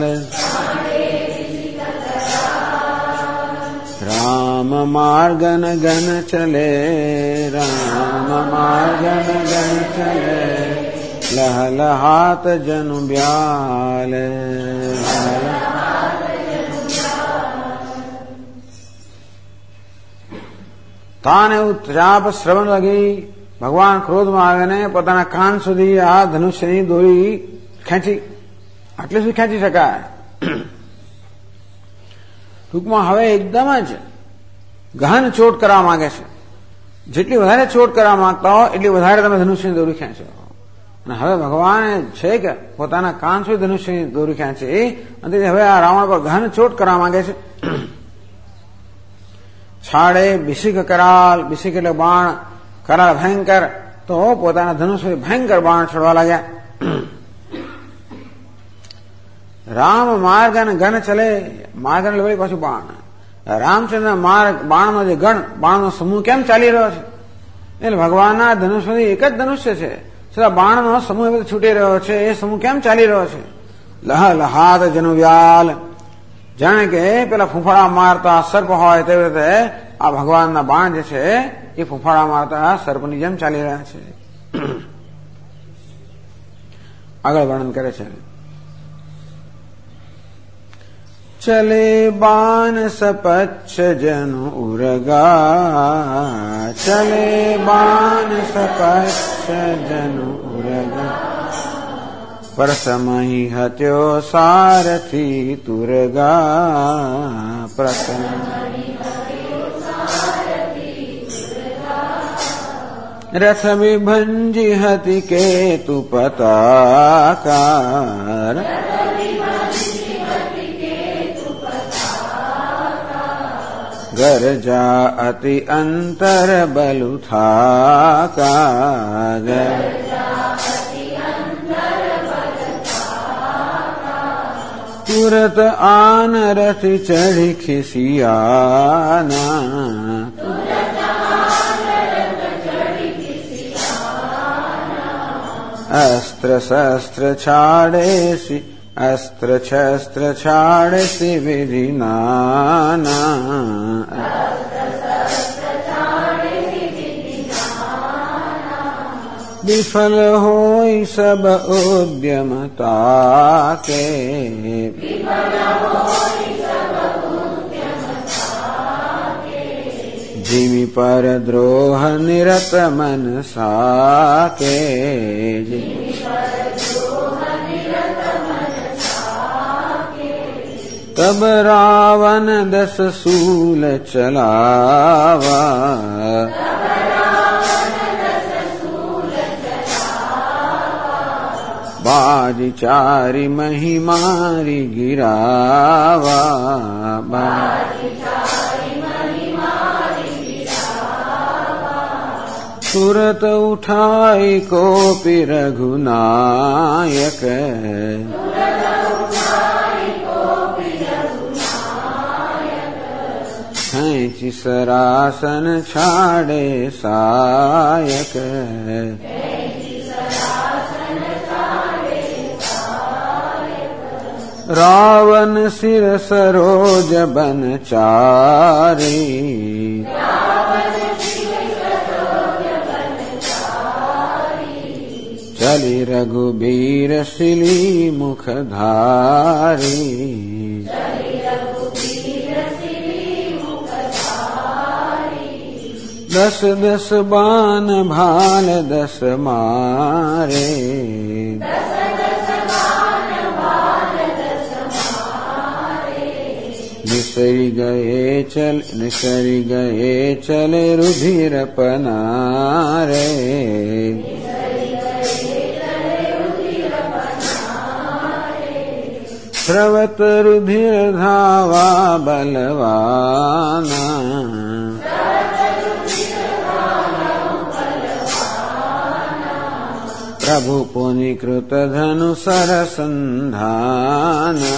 રામ માર્ગન ગન ચલે, રામ માર્ગન ગન ચલે, લહલહાત જનુ બ્યાલ. તાને ચાપ શ્રવણ લગી, ભગવાન ક્રોધમાં આવીને પોતાના કાન સુધી આ ધનુષ્યની દોરી ખેંચી, આટલે સુધી ખેંચી શકાય. ટૂંકમાં હવે એકદમ જ ગહન ચોટ કરવા માંગે છે. જેટલી વધારે ચોટ કરવા માંગતા હો એટલી વધારે તમે ધનુષ્યની દોરી ખેંચો. અને હવે ભગવાને છે કે પોતાના કાન સુધી ધનુષ્યની દોરી ખેંચી, અને હવે આ રાવણ પર ગહન ચોટ કરવા માંગે છે. છાડે બિશિક કરાલ, બિશિક એટલે બાણ, કરાલ ભયંકર, તો પોતાના ધનુષ્ય ભયંકર બાણ છોડવા લાગ્યા. રામ માર્ગન ગન ચલે, માર્ગન એટલે પાછું બાણ, રામચંદ્ર માર્ગ બાણનો જે ગણ બાણનો સમૂહ કેમ ચાલી રહ્યો છે એટલે ભગવાનના ધનુષમાંથી એક જ ધનુષ્ય છે છતાં બાણનો સમૂહ બધો છૂટી રહ્યો છે એ સમૂહ કેમ ચાલી રહ્યો છે લહ લહાત જનુવ્યાલ જાણે કે પેલા ફૂંફાડા મારતા સર્પ હોય તેવી રીતે આ ભગવાનના બાણ જે છે એ ફૂંફાડા મારતા સર્પની જેમ ચાલી રહ્યા છે આગળ વર્ણન કરે છે ચલે બાન સપચ્છ જનુ ઉરગા ચલે બાન સપચ્છ જનુ ઉરગા પરસમહી હત્યો સારથી તુરગા પ્રસમ રથ વિભંજી હતી કેતુ પતાકાર ગરજા અતિ અંતર બલુ થાકા તુરત આન રથ ચઢી ખિસિયાના अस्त्र शस्त्र छाड़ेसी अस्त्र शस्त्र छाड़ेसी विधि नाना विफल होई सब उद्यमता के जिमि पर द्रोह निरत मन साके तब रावण 10 सूल चलावा बाजी चारी मही मारी गिरावा तुरत उठाई कोपि रघुनायक खैंचि सरासन छाड़े सायक रावण सिर सरोज बन चारी चली रघुबीर शिली मुख धारी 10 बाण भाल 10 मारे निसरी गए चले रुधिर पनारे स्रवत रुधिर धावा बलवाना प्रभु पुनि कृत धनु सरसंधाना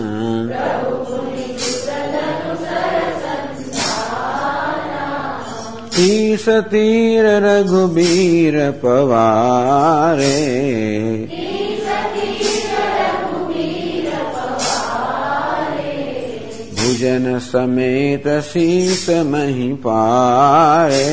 तीस तीर रघुबीर पवारे भुजन समेत शीस मही पारे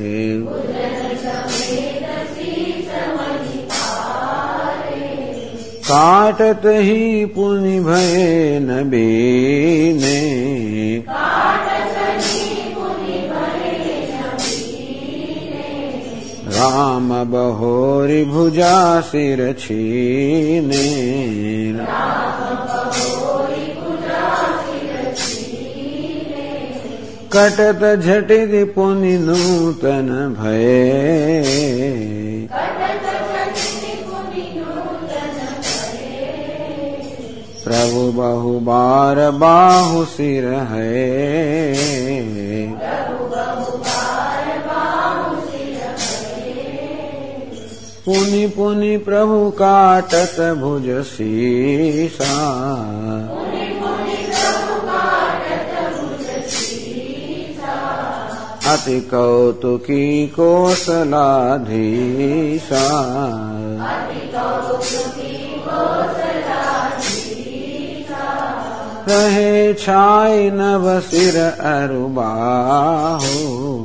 काटत ही पुनि भय न बीने राम बहोरी भुजा सिर छीने कटत झटित पुनि नूतन भय प्रभु बहु बार बाहु सिर है पुनि पुनि प्रभु काटत भुज शीसा अति कौतुकी कोसलाधीशा रहे छाई नव सिर अरुबाहो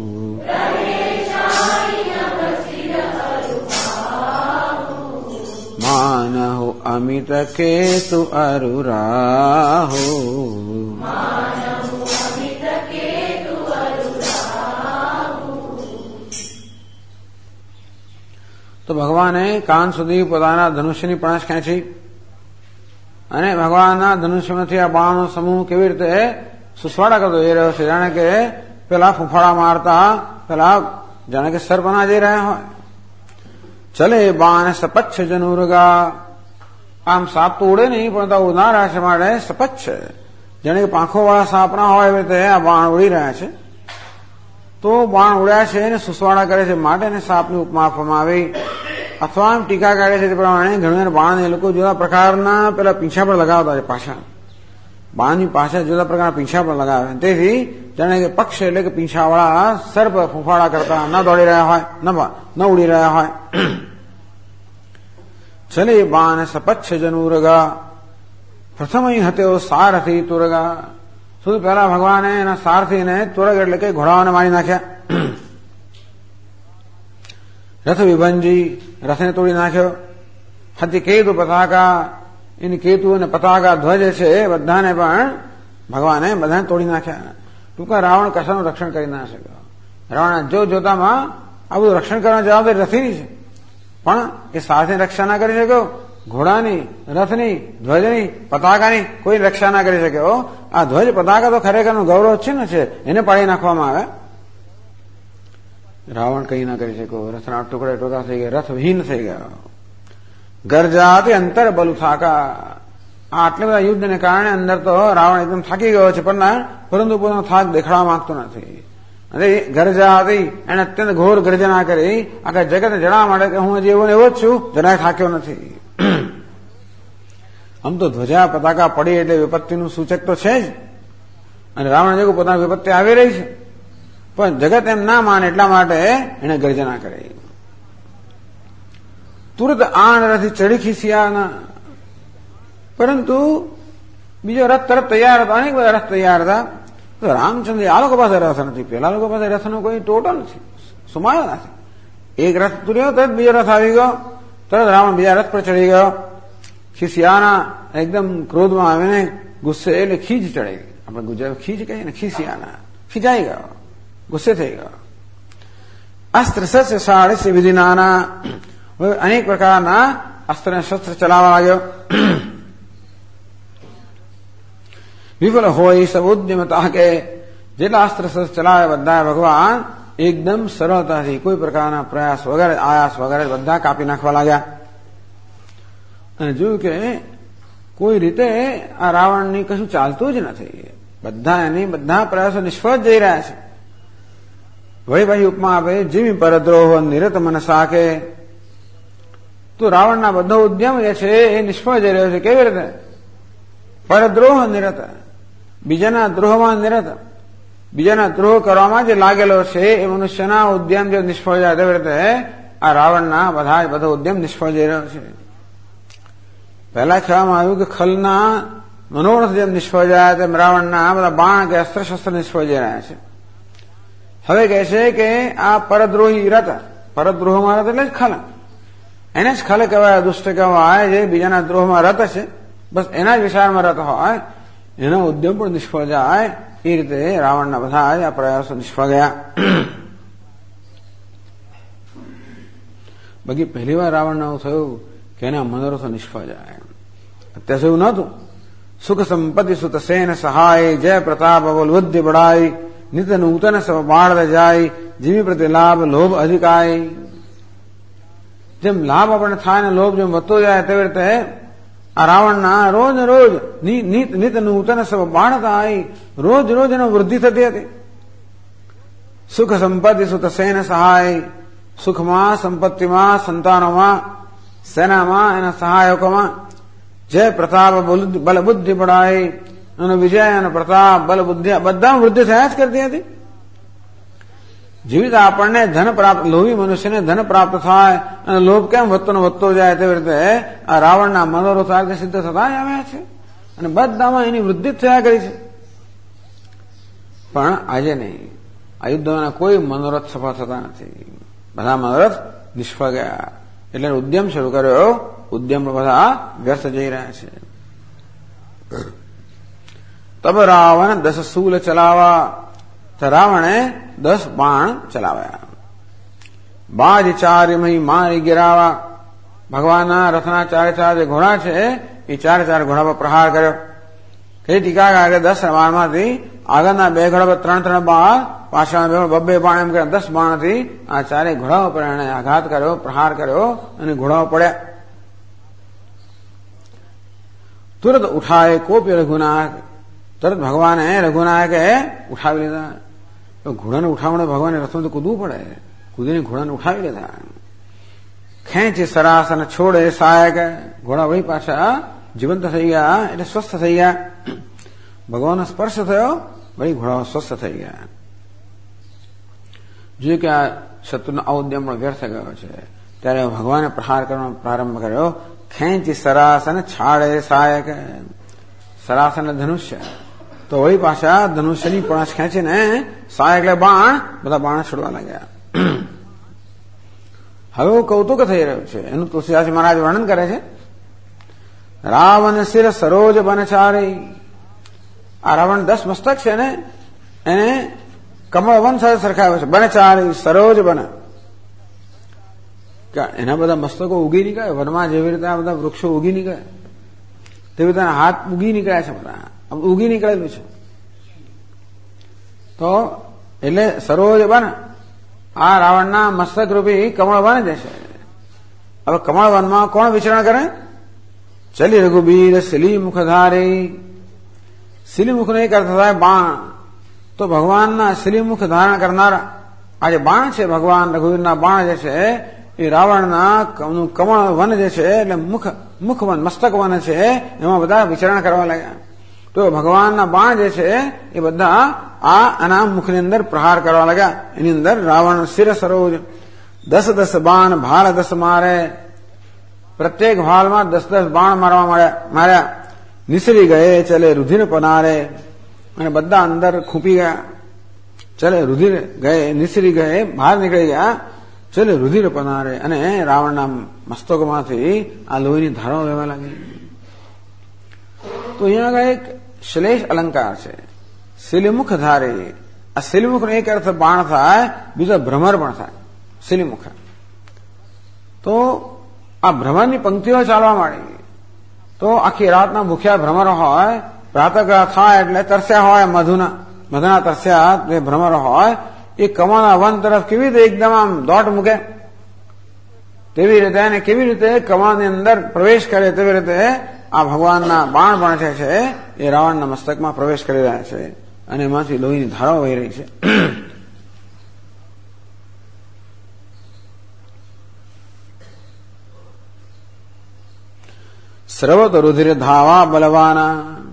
मानहु अमित केतु अरुराहो તો ભગવાને કાન સુધી પોતાના ધનુષ્યની પણાશ ખેંચી અને ભગવાનના ધનુષ્યમાંથી આ બાણનો સમૂહ કેવી રીતે સુસવાડા કરતો જઈ રહ્યો છે, જાણે કે પેલા ફૂંફાડા મારતા પેલા જાણે કે સર્પના જઈ રહ્યા હોય. ચલે બાણ સપચ્છ જનુર્ગા, આમ સાપ તો ઉડે નહીં પણ તો ઉડનાર છે માટે સપચ્છ, જાણે કે પાંખો વાળા સાપના હોય એવી રીતે આ બાણ ઉડી રહ્યા છે. તો બાણ ઉડ્યા છે અને સુસવાડા કરે છે માટે એને સાપની ઉપમા આપવામાં આવી. અથવા એમ ટીકા કાઢે છે તે પ્રમાણે ઘણા બાણ એ લોકો જુદા પ્રકારના પેલા પીંછા પર લગાવતા છે, પાછા બાણની પાછળ જુદા પ્રકારના પીંછા પર લગાવે. તેથી જાણે કે પક્ષ એટલે કે પીંછાવાળા સર્પ ફૂંફાડા કરતા ન દોડી રહ્યા હોય, ન ઉડી રહ્યા હોય. ચલે બાણ સપચ્છ જનુર્ગા પ્રથમ હત્યો સારથી તુર્ગા. શું પહેલા ભગવાને એના સારથીને તુરગ એટલે કે ઘોડાઓને મારી નાખ્યા. રથ વિભંજી, રથને તોડી નાખ્યો. હતી કેતુ પતાકા, એની કેતુ અને પતાકા ધ્વજ છે બધાને પણ ભગવાને બધાને તોડી નાખ્યા. ટૂંકા રાવણ કશાનું રક્ષણ કરી ના શક્યો. રાવણ જોતામાં આ બધું રક્ષણ કરવાની જવાબદારી રથીની છે, પણ એ સારથીની રક્ષા ના કરી શક્યો. ઘોડાની, રથની, ધ્વજની, પતાકાની કોઈ રક્ષા ના કરી શક્યો. આ ધ્વજ પતાકા તો ખરેખરનું ગૌરવ ચિહ્ન છે, એને પાડી નાખવામાં આવે. રાવણ કઈ ના કરી શક્યો. રથના ટુકડે ટોકા થઈ ગયા, રથ વિહીન થઈ ગયો. ગરજાથી અંતર બલુ થાકા. આટલા બધા યુદ્ધને કારણે અંદર તો રાવણ એકદમ થાકી ગયો છે, પરંતુ પોતાનો થાક દેખાડવા માંગતો નથી. અને ગરજાથી એને અત્યંત ઘોર ગર્જના કરી આખા જગતને જણાવવા માટે કે હું હજી એવો ને એવો જ છું, જરાય થાક્યો નથી. આમ તો ધ્વજા પતાકા પડી એટલે વિપત્તિનું સૂચક તો છે જ, અને રાવણ જેવું પોતાની વિપત્તિ આવી રહી છે, પણ જગત એમ ના માને એટલા માટે એને ગર્જના કરી. તુરત આણ રથી ચડી ખીસ્યાના, પરંતુ બીજો રથ તરત તૈયાર હતો. અનેક બધા રથ તૈયાર હતા. તો રામચંદ્ર આ લોકો પાસે રથ નથી, પેલા લોકો પાસે રથનો કોઈ ટોટલ નથી, સુમાયો નથી. એક રથ તુર્યો તરત બીજો રથ આવી ગયો, તરત રાવણ બીજા રથ પર ચડી ગયો. ખીસિયાના એકદમ ક્રોધમાં આવીને ગુસ્સે એટલે ખીજ ચડી ગઈ. આપણે ગુજરાત ખીજ કહીએ ને, ખીસિયાના ખીજાઈ ગયો, ગુસ્સે થઈ ગયો. અસ્ત્ર શસ્ત્ર સાડે વિધિનાના, અનેક પ્રકારના અસ્ત્ર શસ્ત્ર ચલાવવા લાગ્યો. વિફલ હોય સબ ઉદ્યમતા, કે જેટલા અસ્ત્ર શસ્ત્ર ચલાવે બધા ભગવાન એકદમ સરળતાથી કોઈ પ્રકારના પ્રયાસ વગર, આયાસ વગર બધા કાપી નાખવા લાગ્યા. અને જોયું કે કોઈ રીતે આ રાવણની કશું ચાલતું જ નથી. બધા પ્રયાસો નિષ્ફળ જઈ રહ્યા છે. વળી ભાઈ ઉપમા આપે જીવી પરદ્રોહ નિરત મનસા, કે તો રાવણના બધો ઉદ્યમ જે છે એ નિષ્ફળ જઈ રહ્યો છે. કેવી રીતે? પરદ્રોહ નિરત, બીજાના દ્રોહમાં નિરત, બીજાના દ્રોહ કરવામાં જે લાગેલો છે એ મનુષ્યના ઉદ્યમ જે નિષ્ફળ જાય તેવી રીતે આ રાવણના બધો ઉદ્યમ નિષ્ફળ જઈ રહ્યો છે. પહેલા કહેવામાં આવ્યું કે ખલના મનોરથ જેમ નિષ્ફળ જાય તેમ રાવણના બધા બાણ કે અસ્ત્ર શસ્ત્ર નિષ્ફળ જઈ રહ્યા છે. હવે કહે છે કે આ પરદ્રોહી રથ, પરદ્રોહમાં રથ એટલે જ ખલ, એને જ ખલ કહેવાય, દુષ્ટ કહેવાય. જે બીજાના દ્રોહમાં રથ છે, બસ એના જ વિચારમાં રથ હોય, એનો ઉદ્યમ પણ નિષ્ફળ જાય. એ રીતે રાવણના બધા જ આ પ્રયાસો નિષ્ફળ ગયા. બાકી પહેલી વાર રાવણને એવું થયું કે એના મનોરથો નિષ્ફળ જાય. અત્યાર સુધી નહોતું. સુખ સંપત્તિ સુત સેન સહાય, જય પ્રતાપ બોલ બુદ્ધિ બળાઈ, નિત નૂતન સબ બાળ જાય, જીવી પ્રતિ લાભ લોભ અધિકાય. જેમ લાભ આપણને થાય ને લોભ જેમ વધતો જાય તેવી રીતે આ રાવણના રોજ નિત નૂતન સબ બાળ થાય, રોજ એનો વૃદ્ધિ થતી હતી. સુખ સંપત્તિ સુત સેન સહાય, સુખમાં, સંપત્તિમાં, સંતાનોમાં, સેનામાં, એના સહાયકોમાં, જય પ્રતાપ બલ બુદ્ધિ બળાઈ, અને વિજય અને પ્રતાપ બલ બુદ્ધિ બધામાં વૃદ્ધિ થયા જ કરતી હતી. જેવી રીતે આપણને ધન પ્રાપ્ત, લોભી મનુષ્યને ધન પ્રાપ્ત થાય અને લોભ કેમ વધતો જાય તેવી રીતે આ રાવણના મનોરથ આ રીતે સિદ્ધ થતા જ આવ્યા છે અને બધામાં એની વૃદ્ધિ થયા કરી છે. પણ આજે નહીં, આ યુદ્ધોના કોઈ મનોરથ સફળ થતા નથી, બધા મનોરથ નિષ્ફળ ગયા. એટલે ઉદ્યમ શરૂ કર્યો, ઉદ્યમ બધા વ્યર્થ જઈ રહ્યા છે. તબ રાવણ 10 શૂલ ચલાવા, તો રાવણે 10 બાણ ચલાવ્યા. બાજ ચાર્યમય મારી ગિરાવા, ભગવાનના રથના 4 જે ઘોડા છે એ 4 ઘોડા પર પ્રહાર કર્યો. કઈ ટીકા કે 10 બાણમાંથી આગળના 2 ઘોડા પર 3 બાણ, પાછળના 2 બાણ, એમ કે 10 બાણથી આ 4 ઘોડાઓ પર એણે આઘાત કર્યો, પ્રહાર કર્યો અને ઘોડાઓ પડ્યા. તુરત ઉઠાય કોપી રઘુનાથ, તરત ભગવાને રઘુનાયકે ઉઠાવી લીધા. ઘોડાને ઉઠાવણે ભગવાને રથમાંથી કૂદવું પડે, કૂદીને ઘોડાને ઉઠાવી લીધા. ખેંચી સરાસન છોડે સહાયક, ઘોડા વળી પાછા જીવંત થઈ ગયા, એટલે સ્વસ્થ થઈ ગયા. ભગવાનનો સ્પર્શ થયો, વળી ઘોડાઓ સ્વસ્થ થઈ ગયા. જોયું કે આ શત્રુનો ઔદ્યમ પણ વ્યર્થ ગયો છે, ત્યારે ભગવાને પ્રહાર કરવાનો પ્રારંભ કર્યો. ખેંચી સરાસન છાડે સહાયક, સરાસન ધનુષ્ય, તો વળી પાછા ધનુષ્યની પાંચ ખેંચીને સહાયક એટલે બાણ, બધા બાણ છોડવા લાગ્યા. હવે કૌતુક થઈ રહ્યું છે, એનું તુલસીદાસ મહારાજ વર્ણન કરે છે. રાવણ શિર સરોજ બનચારી, આ રાવણ 10 મસ્તક છે ને એને કમળ વન સાથે સરખાવ્યો છે. બનચારી સરોજ બન, એના બધા મસ્તકો ઉગી નીકળે, વનમાં જેવી રીતે આ બધા વૃક્ષો ઉગી નીકળે તેવી રીતે હાથ ઉગી નીકળ્યા છે, બધા ઉગી નીકળેલું છે. તો એટલે સરોજ બન, આ રાવણના મસ્તક રૂપી કમળ વન જ છે. હવે કમળ વનમાં કોણ વિચરણ કરે? ચલી રઘુબીર સિલી મુખ ધારે, સિલી મુખ નો એક અર્થ થાય બાણ. તો ભગવાનના સિલી મુખ ધારણ કરનારા આ જે બાણ છે, ભગવાન રઘુવીરના બાણ જે છે એ રાવણના કમળ વન જે છે એટલે મુખ વન, મસ્તક વન છે, એમાં બધા વિચરણ કરવા લાગ્યા. તો ભગવાનના બાણ જે છે એ બધા આ આના મુખની અંદર પ્રહાર કરવા લાગ્યા. એની અંદર રાવણ શિર સરોજ 10 બાણ ભાળ 10 મારે, પ્રત્યેક ભાળમાં 10 બાણ માર્યા. નિસરી ગયે ચલે રુધિર પનારે, અને બધા અંદર ખૂંપી ગયા. ચલે રુધિર ગયે, નિસરી ગયે બહાર નીકળી ગયા, ચલે રુધિર પનારે, અને રાવણના મસ્તકમાંથી આ લોહીની ધારાઓ વહેવા લાગી. તો અહીંયા આગળ એક શ્લેષ અલંકાર છે, શિલિમુખ ધારે. આ શિલિમુખ નો એક અર્થ બાણ થાય, બીજો ભ્રમર પણ થાય. શિલિમુખ તો આ ભ્રમરની પંક્તિઓ ચાલવા માંડી. તો આખી રાતના ભૂખ્યા ભ્રમર હોય, પ્રાતઃકાળ થાય એટલે તરસ્યા હોય, મધુના તરસ્યા જે ભ્રમર હોય એ કમળના વન તરફ કેવી રીતે એકદમ આમ દોટ મૂકે, તેવી રીતે અને કેવી રીતે કમળની અંદર પ્રવેશ કરે તેવી રીતે આ ભગવાનના બાણ પણ છે એ રાવણના મસ્તકમાં પ્રવેશ કરી રહ્યા છે અને એમાંથી લોહીની ધારાઓ વહી રહી છે. સર્વત રુધિર ધાવા બલવાના,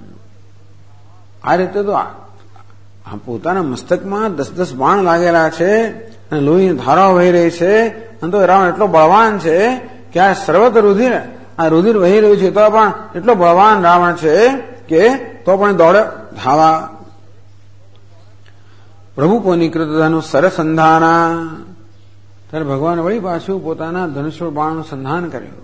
આ રીતે તો પોતાના મસ્તકમાં 10 બાણ લાગેલા છે અને લોહીની ધારાઓ વહી રહી છે. અને તો રાવણ એટલો બળવાન છે કે આ સર્વત રુધિર, આ રુધિર વહી રહ્યું છે તો પણ એટલો બળવાન રાવણ છે કે તો પણ દોડે ધાવા. પ્રભુ પોનિકૃત ધનુ સરસંધાના, ત્યારે ભગવાન વળી પાછું પોતાના ધનુષ્ય બાણનું સંધાન કર્યું.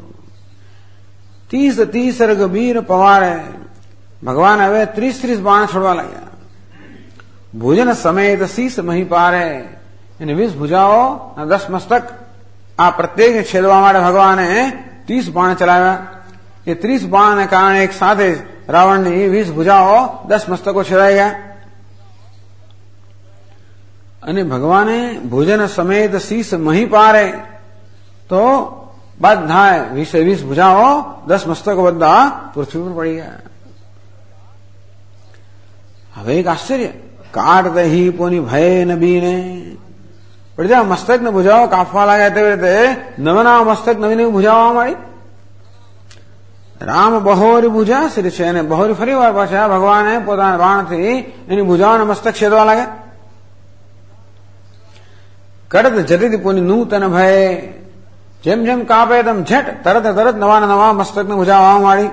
30 રઘુબીર પવારે, ભગવાન હવે 30 બાણ છોડવા લાગ્યા. ભોજન સમેત શીશ મહી પારે, એને 20 ભુજાઓ અને 10 મસ્તક, આ પ્રત્યેક છેદવા માટે ભગવાને 30 બાણ ચલાવ્યા. એ 30 બાણને કારણે એક સાથે રાવણની 20 ભુજાઓ 10 મસ્તકો છેદાઈ ગયા. અને ભગવાને ભોજન સમેત શીશ મહી પારે, તો બધા 20 ભુજાઓ 10 મસ્તકો બધા પૃથ્વી પર પડી ગયા. હવે એક આશ્ચર્ય, કાટ દહી પોની ભય નબીને, પણ મસ્તક ને ભુજાઓ કાપવા લાગ્યા તેવી રીતે નવના મસ્તક નવી નવી ભુજાઓ મળી. રામ બહોરી ભુજા શ્રી છે, અને બહોરી ફરી વાર પાછા ભગવાને પોતાના બાણથી એની ભુજાઓના મસ્તક છેદવા લાગ્યા. કડત જતી પુની નૂતન ભય, જેમ જેમ કાપે તેમ ઝટ તરત તરત નવા નવા મસ્તકને ભુજા આવવા માંડી.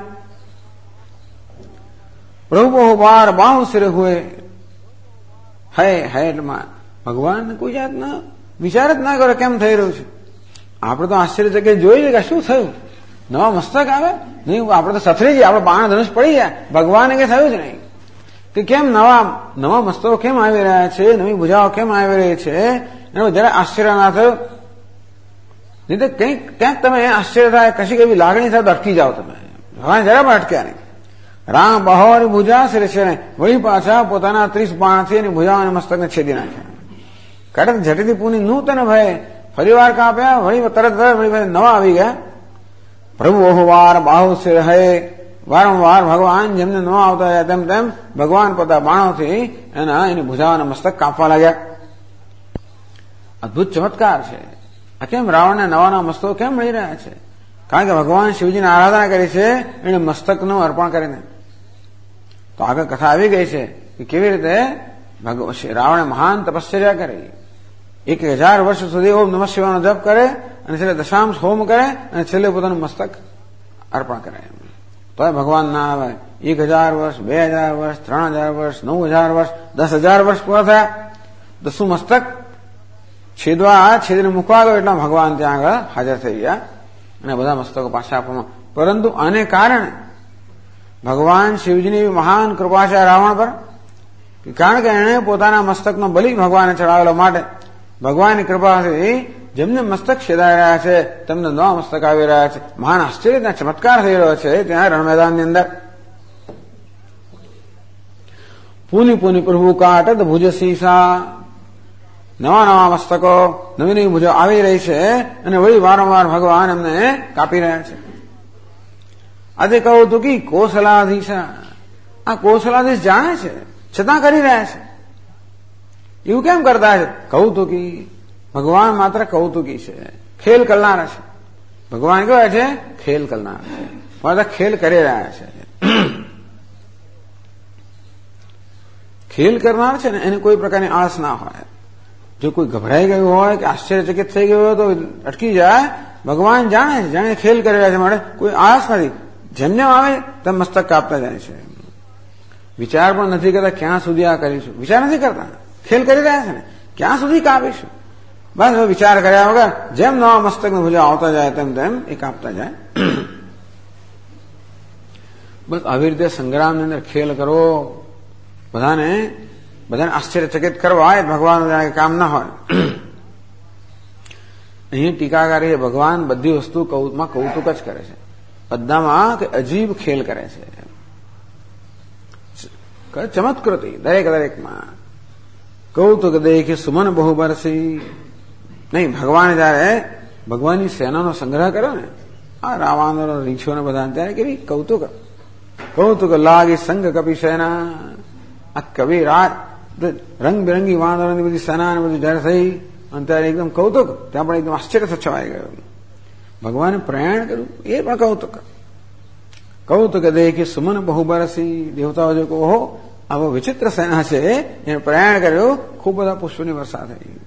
પ્રભુ બહુ બાર બાહુ સિર હુએ, હે એટલમાં ભગવાન કોઈ જાતના વિચાર જ ના કરે કેમ થઈ રહ્યું છે. આપણે તો આશ્ચર્ય જગ્યાએ જોઈ કે શું થયું, નવા મસ્તક આવે નહીં, આપણે તો સથરી જઈએ, આપણે બાણ ધનુષ પડી ગયા, ભગવાન કે થયું જ નહીં કે કેમ નવા મસ્તકો કેમ આવી રહ્યા છે, નવી ભુજાઓ કેમ આવી રહી છે, એનો જરા આશ્ચર્ય ના થયું. નહીં તો ક્યાંક તમે આશ્ચર્ય થાય, કશી એવી લાગણી થાય તો અટકી જાઓ તમે. ભગવાન જરા પણ અટક્યા નહીં. રામ બહોરી ભુજા શ્રી છે, વળી પાછા પોતાના 30 બાણથી એની ભુજા અને મસ્તકને છેદી નાખ્યા. કડક ઝટીથી પુની નૂતન ભય, ફરી વાર કાપ્યા, વળી તરત વળી નવા આવી ગયા. પ્રભુ બહુવાર બાહુ સિર હે, વારંવાર ભગવાન જેમને નવા આવતા જાય તેમ તેમ ભગવાન પોતા બાણોથી એની ભુજાઓના મસ્તક કાપવા લાગ્યા. અદભુત ચમત્કાર છે. આ કેમ રાવણને નવા નવા મસ્તકો કેમ મળી રહ્યા છે? કારણ કે ભગવાન શિવજીની આરાધના કરી છે એને મસ્તકનું અર્પણ કરીને. તો આગળ કથા આવી ગઈ છે કે કેવી રીતે રાવણે મહાન તપશ્ચર્યા કરી, 1000 વર્ષ સુધી ઓમ નમઃ શિવાયનો જપ કરે અને છેલ્લે દશાંશ હોમ કરે અને છેલ્લે પોતાનું મસ્તક અર્પણ કરે. તોય ભગવાન ના આવે. 1000 વર્ષ, 2000 વર્ષ, 3000 વર્ષ, 9000 વર્ષ, 10,000 વર્ષ પૂરા થયા તો શું મસ્તક છેદને મૂકવા ગયો એટલા ભગવાન ત્યાં આગળ હાજર થઈ ગયા અને બધા મસ્તકો પાછા આપવામાં. પરંતુ આને કારણે ભગવાન શિવજીની મહાન કૃપા છે રાવણ પર, કારણ કે એણે પોતાના મસ્તકનો બલિ ભગવાને ચડાવેલો માટે ભગવાનની કૃપાથી જેમને મસ્તક છેદાઈ રહ્યા છે તેમને નવા મસ્તક આવી રહ્યા છે. મહાન આશ્ચર્યના ચમત્કાર થઈ રહ્યો છે ત્યાં રણમેદાનની અંદર. પુની પુની પ્રભુ કાટત ભુજ સીસા, નવા નવા મસ્તકો નવી નવી ભુજો આવી રહી છે અને વળી વારંવાર ભગવાન એમને કાપી રહ્યા છે. આજે કહું તું કે કોસલાધીશ, આ કોસલાધીશ જાણે છે છતાં કરી રહ્યા છે. એવું કેમ કરતા છે? કૌતુકી. ભગવાન માત્ર કૌતુકી છે, ખેલ કરનારા છે. ભગવાન કેવા છે? ખેલ કરનારા છે, માત્ર ખેલ કરી રહ્યા છે. ખેલ કરનાર છે ને એને કોઈ પ્રકારની આસ ના હોય. જો કોઈ ગભરાઈ ગયું હોય કે આશ્ચર્યચકિત થઈ ગયું હોય તો અટકી જાય. ભગવાન જાણે છે, જાણે ખેલ કરી રહ્યા છે, માટે કોઈ આસ નથી. જેમ જેમ આવે તેમ મસ્તક કાપતા જાય છે. વિચાર પણ નથી કરતા ક્યાં સુધી આ કરીશું, વિચાર નથી કરતા, ખેલ કરી રહ્યા છે ને ક્યાં સુધી કાપીશું. બસ વિચાર કર્યા વગર જેમ નવા મસ્તકને ભુજા આવતા જાય તેમ તેમ એ કાપતા જાય. બસ આવી રીતે સંગ્રામની અંદર ખેલ કરવો, બધાને આશ્ચર્યચકિત કરવા એ ભગવાન કામ ના હોય. અહીં ટીકાકારી ભગવાન બધી વસ્તુ કૌતુક જ કરે છે, બધામાં કે અજીબ ખેલ કરે છે, ચમત્કૃતિ દરેકમાં. કૌતુક દેખી સુમન બહુ બરસી. નહીં, ભગવાન જયારે ભગવાનની સેનાનો સંગ્રહ કર્યો ને, આ રાવણો રીંછોને બધા, ત્યારે કેવી કૌતુક લાગી સંગ કપી સેના. આ કવિ રાત રંગબેરંગી વાંદરોની બધી સેના ને બધું જયારે થઈ અને ત્યારે એકદમ કૌતુક, ત્યાં પણ એકદમ આશ્ચર્ય છવાઈ ગયું. ભગવાને પ્રયાણ કર્યું એ પણ કૌતુક દેખી સુમન બહુ બરસી. દેવતાઓ જો ઓહો આવો વિચિત્ર સેના છે, એને પ્રયાણ કર્યું, ખૂબ બધા પુષ્પની વર્ષા થઈ.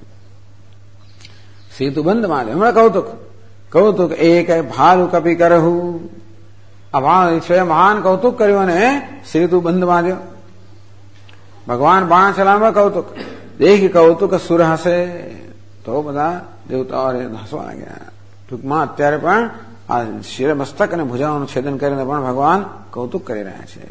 સેતુ બંધ મારે હમણાં કૌતુક એક ભાલુ કપી કરહું. આ ભાલ છે મહાન કૌતુક કર્યું અને સેતુ બંધ બાંધ્યો. ભગવાન બાણ ચલાવવા કૌતુક દેખી કૌતુક સુર હસે, તો બધા દેવતાઓ હસવા લાગ્યા. ટૂંકમાં અત્યારે પણ આ શિર મસ્તક અને ભુજાઓનું છેદન કરીને પણ ભગવાન કૌતુક કરી રહ્યા છે.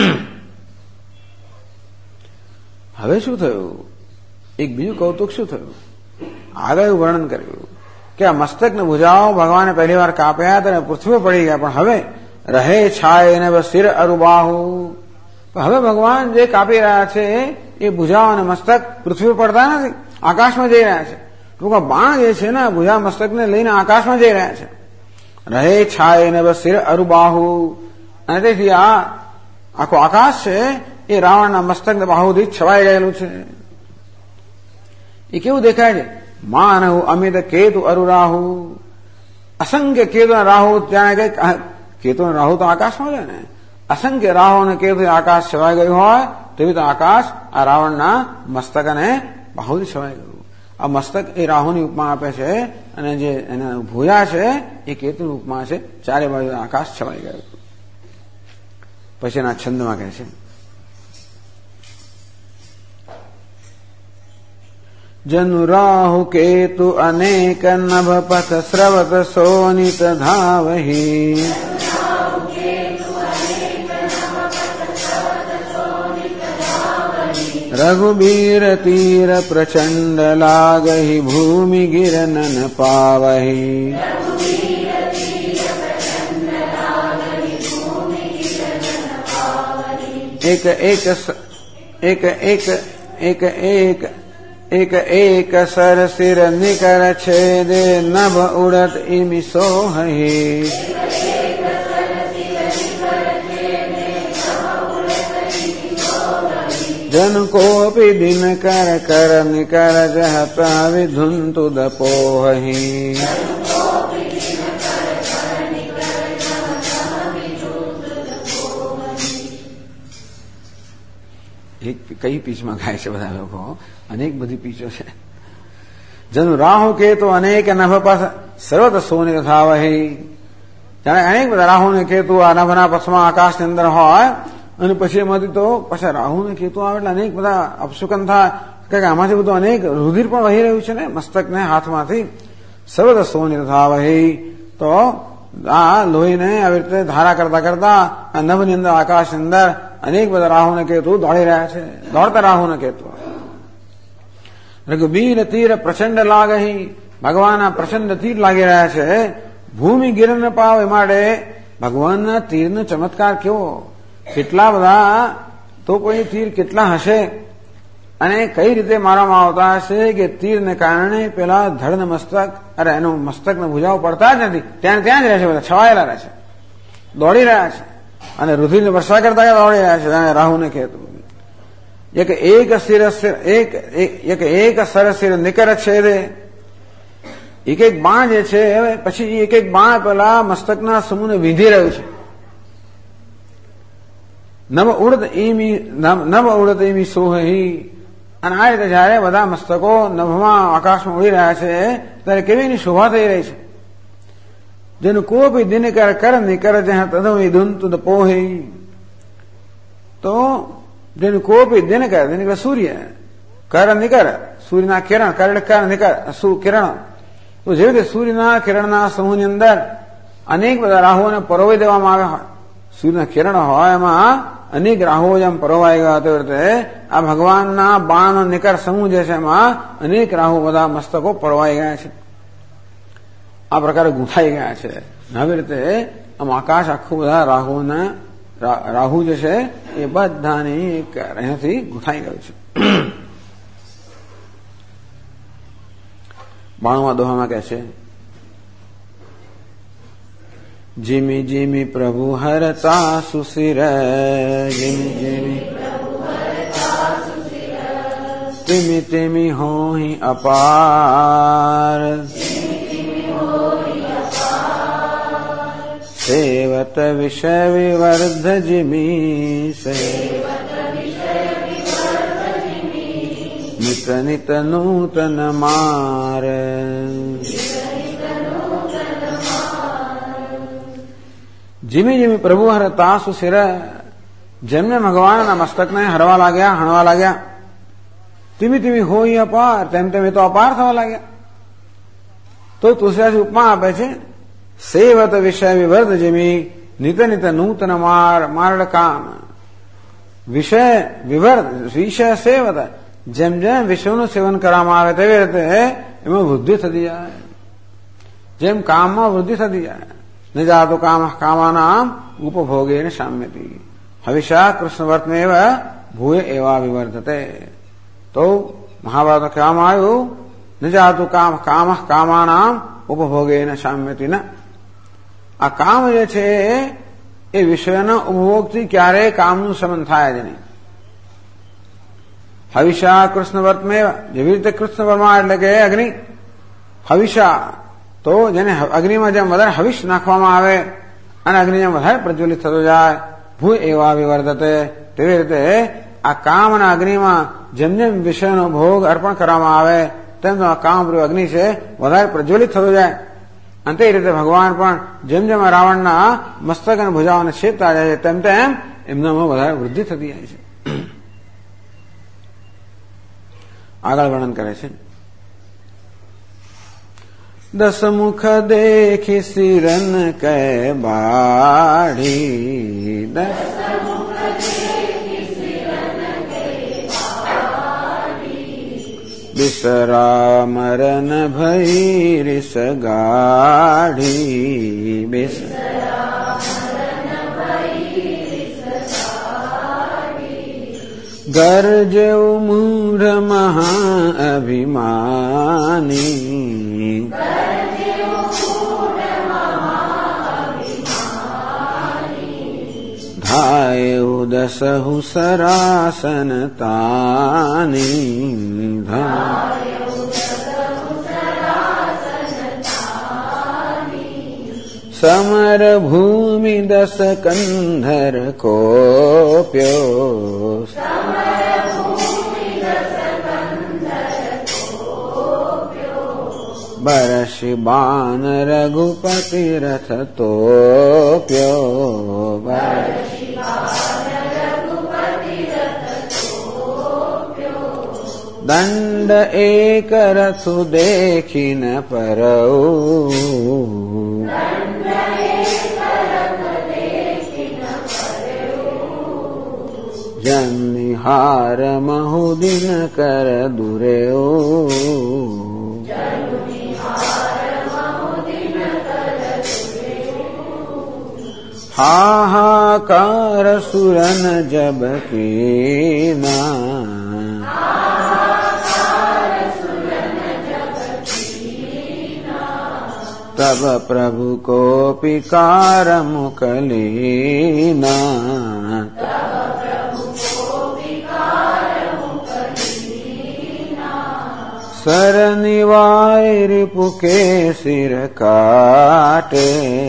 હવે શું થયું? એક બીજું કૌતુક શું થયું? આગળ એવું વર્ણન કર્યું કે આ મસ્તક ને ભુજાઓ ભગવાને પહેલી વાર કાપ્યા હતા, પૃથ્વી પડી ગયા, પણ હવે રહે છાય ને શિર અરુબાહુ. હવે ભગવાન જે કાપી રહ્યા છે એ ભુજાઓ અને મસ્તક પૃથ્વી પડતા નથી, આકાશમાં જઈ રહ્યા છે. ટૂંકા બાણ જે છે ને ભુજા મસ્તકને લઈને આકાશમાં જઈ રહ્યા છે. રહે છાય ને શિર અરુબાહુ. અને તેથી આ આખો આકાશ છે એ રાવણના મસ્તકને બાહુથી છવાઈ ગયેલું છે. એ કેવું દેખાય છે? માનહુ અમિત કેતુ અરુરાહુ. અસંખ્ય કેતુ રાહુ, ત્યાં કઈક કેતુ રાહુ તો આકાશમાં છે ને, અસંખ્ય રાહુ અને કેતુ આકાશ છવાઈ ગયું હોય તેવી તો આકાશ આ રાવણના મસ્તક અને બાહુથી છવાઈ ગયું. આ મસ્તક એ રાહુની ઉપમા આપે છે અને જે એના ભૂયા છે એ કેતુની ઉપમા છે. ચારે બાજુ આકાશ છવાઈ ગયું. પછી એના છંદમાં કહે છે, જનુ રાહુ કેતુ અનેક નભ પથ સ્રવત સોનિત ધાવહી રઘુબીર તીર પ્રચંડ લાગહી ભૂમિ ગિરનન પાવહી એક એક સર સિર નિકર છેદે નભ ઉડત ઇમિ સોહહી જન કોપી દિન કર કર નિકર જહત વિધુંતુ દપોહી. કઈ પીચમાં ગાય છે બધા લોકો? અનેક બધી પીચો છે. જનુ રાહુ કેતુ અનેક નભ પથ સર્વત સોનિત ધાવહી. જાણે અનેક બધા રાહુ ને કેતુ આ નભના પથમાં આકાશની અંદર હોય અને પછી એમાંથી તો પાછા રાહુ ને કેતુ આવે એટલે અનેક બધા અપશુકન થાય કે આમાંથી બધું અનેક રુધિર પણ વહી રહ્યું છે ને મસ્તકને હાથમાંથી. સર્વત સોનિત ધાવહી. તો આ લોહીને આવી રીતે ધારા કરતા કરતા આ નભની અંદર આકાશની અંદર અનેક બધા રાહુ ને કેતુ દોડી રહ્યા છે. દોડતા રાહુ ને કેતુ. રઘુબીર તીર પ્રચંડ લાગહી. ભગવાનના પ્રચંડ તીર લાગી રહ્યા છે. ભૂમિ ગિરન પાવ. એ માટે ભગવાનના તીરનો ચમત્કાર કેવો! કેટલા બધા તો કોઈ તીર કેટલા હશે અને કઈ રીતે મારવામાં આવતા હશે કે તીરને કારણે પેલા ધડ મસ્તક એનું મસ્તકને ભુજાઓ પડતા જ નથી. ત્યાં જ રહે છે. બધા છવાયેલા રહે છે. દોડી રહ્યા છે અને રુધિરને વર્ષા કરતા દોડી રહ્યા છે. રાહુને કેતુ એક સર સિર નિકર છેદે. એક એક બાણ જે છે પછી એક એક બાણ પેલા મસ્તકના સમૂહને વીંધી રહ્યું છે. નભ ઉડત ઇમિ સોહહી. અને આ રીતે જયારે બધા મસ્તકો નભમાં આકાશમાં ઉડી રહ્યા છે ત્યારે કેવી એની શોભા થઈ રહી છે. જેનું કોપી દિનકર કર નિકર જ્યાં તદમ ધુંતુ દપોહી. તો જેનું કોપી દિનકર દિનકર સૂર્ય કર નિકર સૂર્યના કિરણ કર નિકર કિરણ. તો જેવી રીતે સૂર્યના કિરણના સમૂહની અંદર અનેક બધા રાહુઓને પરોવી દેવામાં આવ્યા હોય. સૂર્યના કિરણ હોય એમાં અનેક રાહુઓ જેમ પરોવાઈ ગયા તે રીતે આ ભગવાનના બાણનો નિકર સમૂહ જે છે એમાં અનેક રાહુ બધા મસ્તકો પરોવાઈ ગયા છે. આ પ્રકારે ગૂંથાઈ ગયા છે. આવી રીતે આમ આકાશ આખું બધા રાહુ જે છે એ બધાની અહીંયાથી ગૂંથાઈ ગયું છે. 92મા દોહામાં કહે છે, जिमि जिमि प्रभु हरता सुसिर जिमि जिमि तिमि तिमि होहि अपार सेवत विषय विवर्ध जिमि से नित नित नूतन मार जिमी जिमी प्रभु हरता सुसिर જેમને ભગવાનના મસ્તકને હરવા લાગ્યા હણવા લાગ્યા ધીમી ધીમી હોય અપાર તેમ તેમ એ તો અપાર થવા લાગ્યા. તો તુલસીદાસ ઉપમા આપે છે સેવત વિષય વિવર્ધ જેમી નિત નિત નૂતન માર્ડ કામ વિષય વિવર્ધ વિષય સેવત જેમ જેમ વિષયનું સેવન કરવામાં આવે તેવી રીતે એમાં વૃદ્ધિ થતી જાય. જેમ કામમાં વૃદ્ધિ થતી જાય. નિજાતો કામ કામાનામ ઉપભોગેન શામ્યતિ હવિષા કૃષ્ણવર્તમેવ ભૂય એવા વિવર્ધતે. તો મહાભારત કહેવામાં આવ્યું નિજાતું કામ કામાનામ ઉપભોગેન શામ્યતિ ન. આ કામ જે છે એ વિષયના ઉપભોગથી ક્યારેય કામનું સમન થાય જ નહીં. હવિષા કૃષ્ણવર્તમેવ જેવી રીતે કૃષ્ણ વર્મા એટલે કે અગ્નિ હવિષા તો જેને અગ્નિમાં જેમ વધારે હવિષ નાખવામાં આવે અને અગ્નિ જેમ વધારે પ્રજ્વલિત થતો જાય ભૂ એવા વિવર્ધતે તેવી રીતે આ કામ અને અગ્નિમાં જેમ જેમ વિષયનો ભોગ અર્પણ કરવામાં આવે તેમ તેમ કામરૂપ અગ્નિ છે વધારે પ્રજ્વલિત થતો જાય. અને તે રીતે ભગવાન પણ જેમ જેમ રાવણના મસ્તક અને ભુજાઓને છેદતા જાય છે તેમ તેમ એમનામાં વધારે વૃદ્ધિ થતી જાય છે. આગળ વર્ણન કરે છે. દસ મુખ દેખી સિરન કે બાળી, બિસરા મરન ભઈ રિસ ગાઢી, ગરજેવું મૂઢ મહા અભિમાની, धायु दसहु सरासन तानी, समर भूमि दस कंधर कोप्यो, बरसि बाण रघुपति रथ तोप्यो, दंड एक रथु देखी न परऊ, जनिहार महुदिन कर दुरेऊ, हाहाकार सुरन जब कीना, तब प्रभु को पिकार मुकलीना, सर निवाय रिपु के सिर काटे,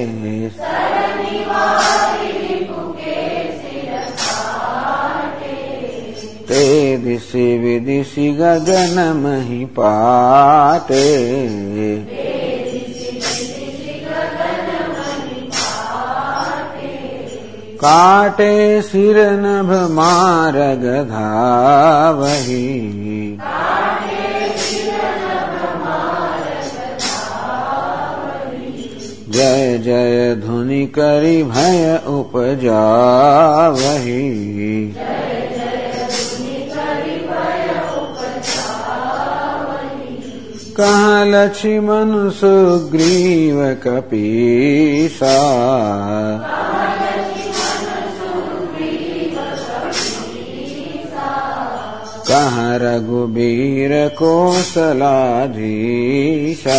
ते दिशि विदिशि गगन मही पाटे, काटे सिर नभ मारग धावही, जय जय धुनि करि भय उपजावही, कहाँ लक्ष्मण सुग्रीव कपीसा, कहाँ रघुबीर कौशलाधीशा,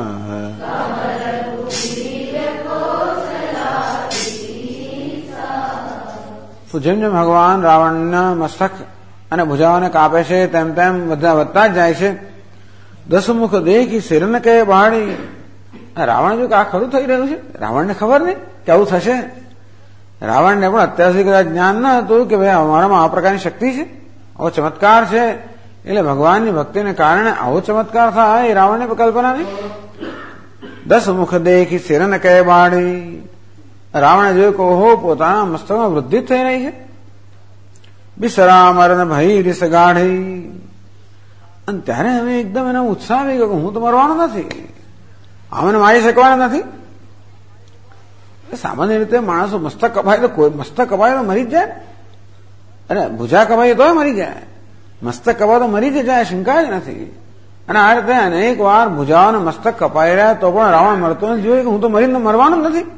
તો જેમ જેમ ભગવાન રાવણના મસ્તક અને ભુજાઓને કાપે છે તેમ તેમ બધા વધતા જ જાય છે. દસમુખ દેખી શિરન કે બાળી, રાવણ જો કે આ ખરું થઈ રહ્યું છે, રાવણને ખબર નહીં કે આવું થશે. રાવણને પણ અત્યાર સુધી કદાચ જ્ઞાન ન હતું કે ભાઈ અમારામાં આ પ્રકારની શક્તિ છે, આવો ચમત્કાર છે, એટલે ભગવાનની ભક્તિને કારણે આવો ચમત્કાર થાય એ રાવણને કલ્પના નહીં. દસ મુખ દેખી શિરન કે બાળી, રાવણે જોયું કે ઓહો પોતાના મસ્તકમાં વૃદ્ધિ થઈ રહી છે. બિસરા મરણ ભઈ રીસ ગાઢી, અને ત્યારે હવે એકદમ એનો ઉત્સાહ આવી ગયો કે હું તો મરવાનો નથી, આમને મારી શકવાનો નથી. સામાન્ય રીતે માણસો મસ્તક કપાય તો કોઈ મસ્તક કપાય તો મરી જ જાય, અને ભુજા કપાય તોય મરી જાય, મસ્તક કપાય તો મરી જ જાય, શંકા જ નથી. અને આ રીતે અનેક વાર ભુજાઓને મસ્તક કપાઈ રહ્યા તો પણ રાવણ મરતો નથી, જોયું કે હું તો મરીને મરવાનો જ નથી.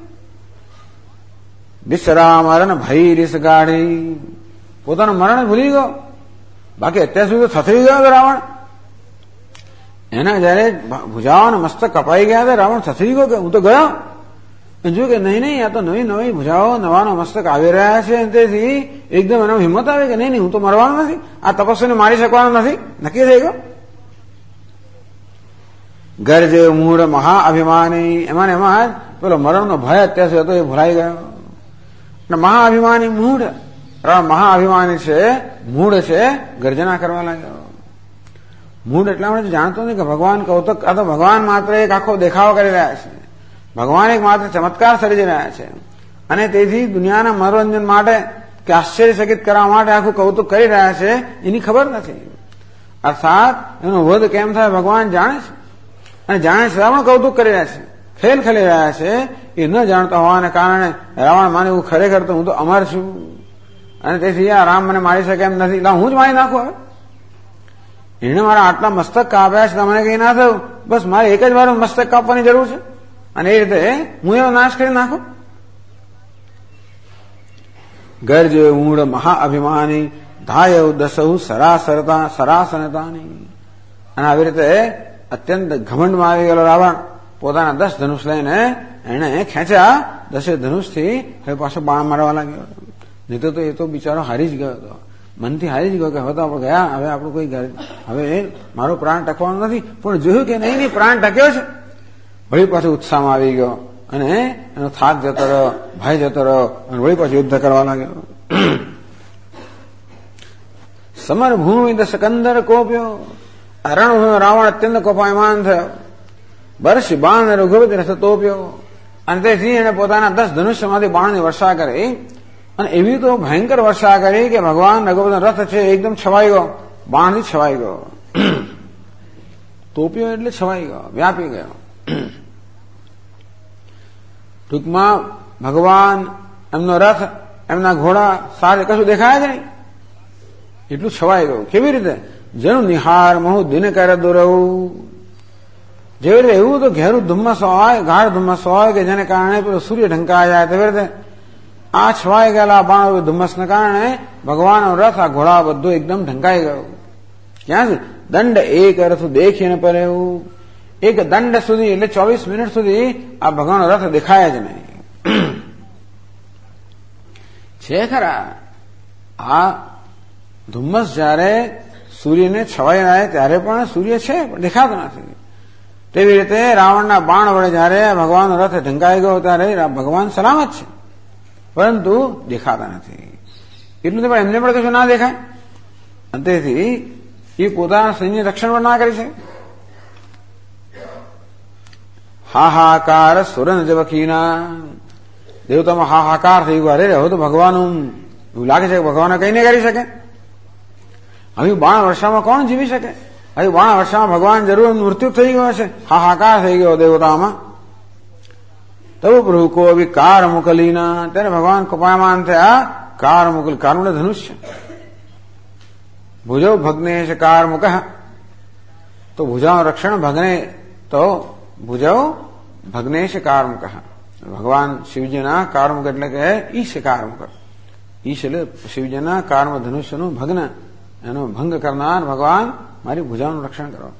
બિસરા મરણ ભઈ રીસ ગાઢી, પોતાનું મરણ ભૂલી ગયો. બાકી અત્યાર સુધી તો થથરી ગયો હતો રાવણ. એના જયારે ભુજાઓને મસ્તક કપાઈ ગયા હતા રાવણ થથરી ગયો કે હું તો ગયો. જોયું કે નહીં નહીં, આ તો નવી નવી ભુજાઓ નવાના મસ્તક આવી રહ્યા છે, તેથી એકદમ એનો હિંમત આવે કે નહીં નહીં હું તો મરવાનો નથી, આ તપસ્વીને મારી શકવાનો નથી, નક્કી થઈ ગયો. ગરજે મૂળ મહા અભિમાની, એમાં એમાં પેલો મરણનો ભય અત્યાર સુધી હતો એ ભૂલાઈ ગયો. મહાઅભિમાની મૂઢ, મહાઅભિમાની છે, મૂઢ છે, ગર્જના કરવા લાગ્યો. મૂળ એટલા માટે જાણતો નથી કે ભગવાન કૌતુક, આ તો ભગવાન માત્ર એક આખો દેખાવો કરી રહ્યા છે, ભગવાન એક માત્ર ચમત્કાર સર્જી રહ્યા છે, અને તેથી દુનિયાના મનોરંજન માટે કે આશ્ચર્યચકિત કરવા માટે આખું કૌતુક કરી રહ્યા છે, એની ખબર નથી. અર્થાત એનો વધ કેમ થાય ભગવાન જાણે છે, અને જાણે છે પણ કૌતુક કરી રહ્યા છે, ખેલ ખેલી રહ્યા છે. એ ન જાણતા હોવાને કારણે રાવણ માને હું ખરેખર તો હું તો અમર છું, અને તેથી આ રામ મને મારી શકે એમ નથી, હું જ મારી નાખું. હવે એને મારા આટલા મસ્તક કાપ્યા છે, તમને કઈ ના થયું, બસ મારે એક જ વાર મસ્તક કાપવાની જરૂર છે, અને એ રીતે હું એનો નાશ કરી નાખું. ગર્જે ઊંડ મહાઅભિમાની ધાય દસહુ સરાસનતાની. અને આવી રીતે અત્યંત ઘમંડમાં આવી ગયેલો રાવણ પોતાના 10 ધનુષ લઈને એને ખેંચ્યા, 10 ધનુષથી હવે પાછો બાણ મારવા લાગ્યો. નહીં તો એ તો બિચારો હારી જ ગયો હતો, મનથી હારી જ ગયો કે હવે તો આપણે ગયા, હવે આપણું કોઈ હવે મારો પ્રાણ ટકવાનો નથી. પણ જોયું કે નહીં પ્રાણ ટક્યો છે, વળી પાછો ઉત્સાહમાં આવી ગયો, અને એનો થાક જતો રહ્યો, ભય જતો રહ્યો, અને વળી પાછું યુદ્ધ કરવા લાગ્યો. સમરભૂમિ દશકંદર કોપ્યો. રણભૂમિ રાવણ અત્યંત કોપાયમાન થયો. બરસ બાણ રઘુપતિ રથ તોપ્યો. અને તેથી એને પોતાના 10 ધનુષ્યમાંથી બાણની વર્ષા કરી, અને એવી તો ભયંકર વર્ષા કરી કે ભગવાન રઘુપતિનો રથ છે એકદમ છવાઈ ગયો, બાણથી છવાઈ ગયો. તોપ્યો એટલે છવાઈ ગયો, વ્યાપી ગયો. ટૂંકમાં ભગવાન, એમનો રથ, એમના ઘોડા સારે કશું દેખાય જ નહીં, એટલું છવાઈ ગયું. કેવી રીતે? જેનું નિહાર મહુ દિન કરે દોરવું. જેવી રીતે એવું તો ઘેરું ધુમ્મસ હોય, ગાઢ ધુમ્મસ હોય કે જેને કારણે પેલો સૂર્ય ઢંકાઈ જાય, તેવી રીતે આ છવાઈ ગયેલા બાણ ધુમ્મસને કારણે ભગવાનનો રથ, આ ઘોડા બધું એકદમ ઢંકાઈ ગયું. ક્યાં છે? દંડ એક રથ દેખીને પડે એવું. એક દંડ સુધી એટલે 24 મિનિટ સુધી આ ભગવાનનો રથ દેખાય જ નહીં. છે ખરા આ ધુમ્મસ જયારે સૂર્યને છવાઈ જાય ત્યારે પણ સૂર્ય છે, પણ દેખાતો નથી. તેવી રીતે રાવણના બાણ વડે જયારે ભગવાનનો રથ ઢંકાઈ ગયો ત્યારે ભગવાન સલામત છે, પરંતુ દેખાતા નથી. એટલું પણ એમને પણ કશું ના દેખાય, અને તેથી એ પોતાના સૈન્ય રક્ષણ પણ ના કરી શકે. હાહાકાર સુરન જબકીના. દેવતામાં હાહાકાર થઈ ગયો. અરે હવે તો ભગવાનનું એવું લાગે છે કે ભગવાન કઈ નહીં કરી શકે. હવે બાણ વર્ષામાં કોણ જીવી શકે? હવે બાણ વર્ષામાં ભગવાન જરૂર મૃત્યુ થઈ ગયો છે. હાહાકાર થઈ ગયો દેવતામાં. તબ પ્રભુ કો કાર મુકલીના. ત્યારે ભગવાન કૃપાયમાન થયા. કાર મુકલ, કારનું ધનુષ્ય. ભુજો ભગ્નેશ કાર મુક. તો ભુજાનું રક્ષણ ભગ્ને, તો ભુજો ભગ્નેશ કારમુક. ભગવાન શિવજીના કારમુક એટલે કે ઈશ કારમુક. ઈશ એટલે શિવજીના કારમ ધનુષ્યનું ભગ્ન, એનો ભંગ કરનાર ભગવાન મારી ભુજાનું રક્ષણ કરો.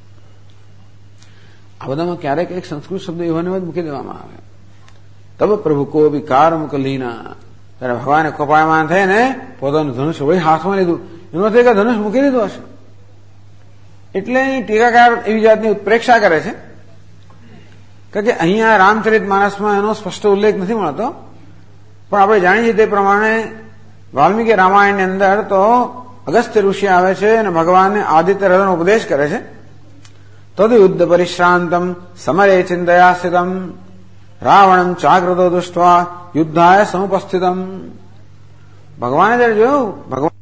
આ બધામાં ક્યારેક એક સંસ્કૃત શબ્દ એવાને મૂકી દેવામાં આવે. તબ પ્રભુ કો બી કારમુક લીના. ત્યારે ભગવાને કપાયમાન થઈને પોતાનું ધનુષ્ય વળી હાથમાં લીધું. એનો અર્થ કે ધનુષ મૂકી દીધું હશે. એટલે ટીકાકાર એવી જાતની ઉત્પ્રેક્ષા કરે છે કે અહીંયા રામચરિત માનસમાં એનો સ્પષ્ટ ઉલ્લેખ નથી મળતો, પણ આપણે જાણીએ તે પ્રમાણે વાલ્મીકી રામાયણની અંદર તો અગસ્ત્ય ઋષિ આવે છે અને ભગવાનને આદિત્ય રથનો ઉપદેશ કરે છે. તદ યુદ્ધ પરિશ્રાંતમ સમરે ચિંતયા સ્થિતમ રાવણમ ચાગ્રતો દુષ્ટવા યુદ્ધાય સમુપસ્થિતમ. ભગવાને જયારે જોયું, ભગવાન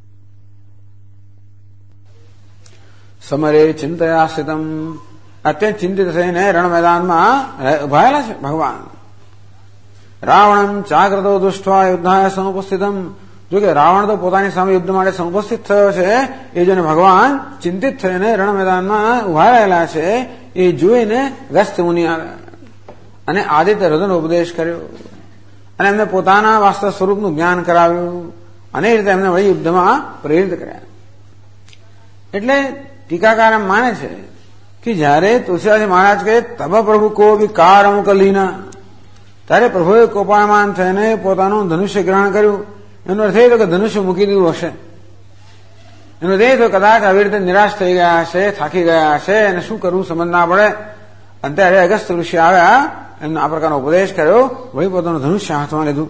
સમરે ચિંતયા સ્થિતમ, અત્યંત ચિંતિત થઈને રણ મેદાનમાં ઉભાયેલા છે ભગવાન. રાવણમ ચાગ્રતો દુષ્ટવા યુદ્ધાય સમુપસ્થિતમ. જો કે રાવણ તો પોતાની સામે યુદ્ધ માટે સમુપસ્થિત થયો છે, એ જોઈને ભગવાન ચિંતિત થઈને રણ મેદાનમાં ઉભા રહેલા છે. એ જોઈને અગસ્ત્ય મુનિ આવ્યા અને આદિત્ય રથનો ઉપદેશ કર્યો, અને એમને પોતાના વાસ્તવ સ્વરૂપનું જ્ઞાન કરાવ્યું, અને એ રીતે એમને વળી યુદ્ધમાં પ્રેરિત કર્યા. એટલે ટીકાકાર એમ માને છે કે જયારે તુલસીદાસ મહારાજ કહે તબ પ્રભુ કો વિકાર અમુક લીના, ત્યારે પ્રભુએ કોપાયમાન થઈને પોતાનું ધનુષ્ય ગ્રહણ કર્યું. એનો અર્થ એ કે ધનુષ્ય મૂકી દીધું હશે. એનો અર્થ એ તો કદાચ આવી રીતે નિરાશ થઈ ગયા હશે, થાકી ગયા હશે, અને શું કરવું સમજ ના પડે. અને ત્યારે અગસ્ત્ય ઋષિ આવ્યા, એમને આ પ્રકારનો ઉપદેશ કર્યો, વળી પોતાનું ધનુષ્ય હાથમાં લીધું.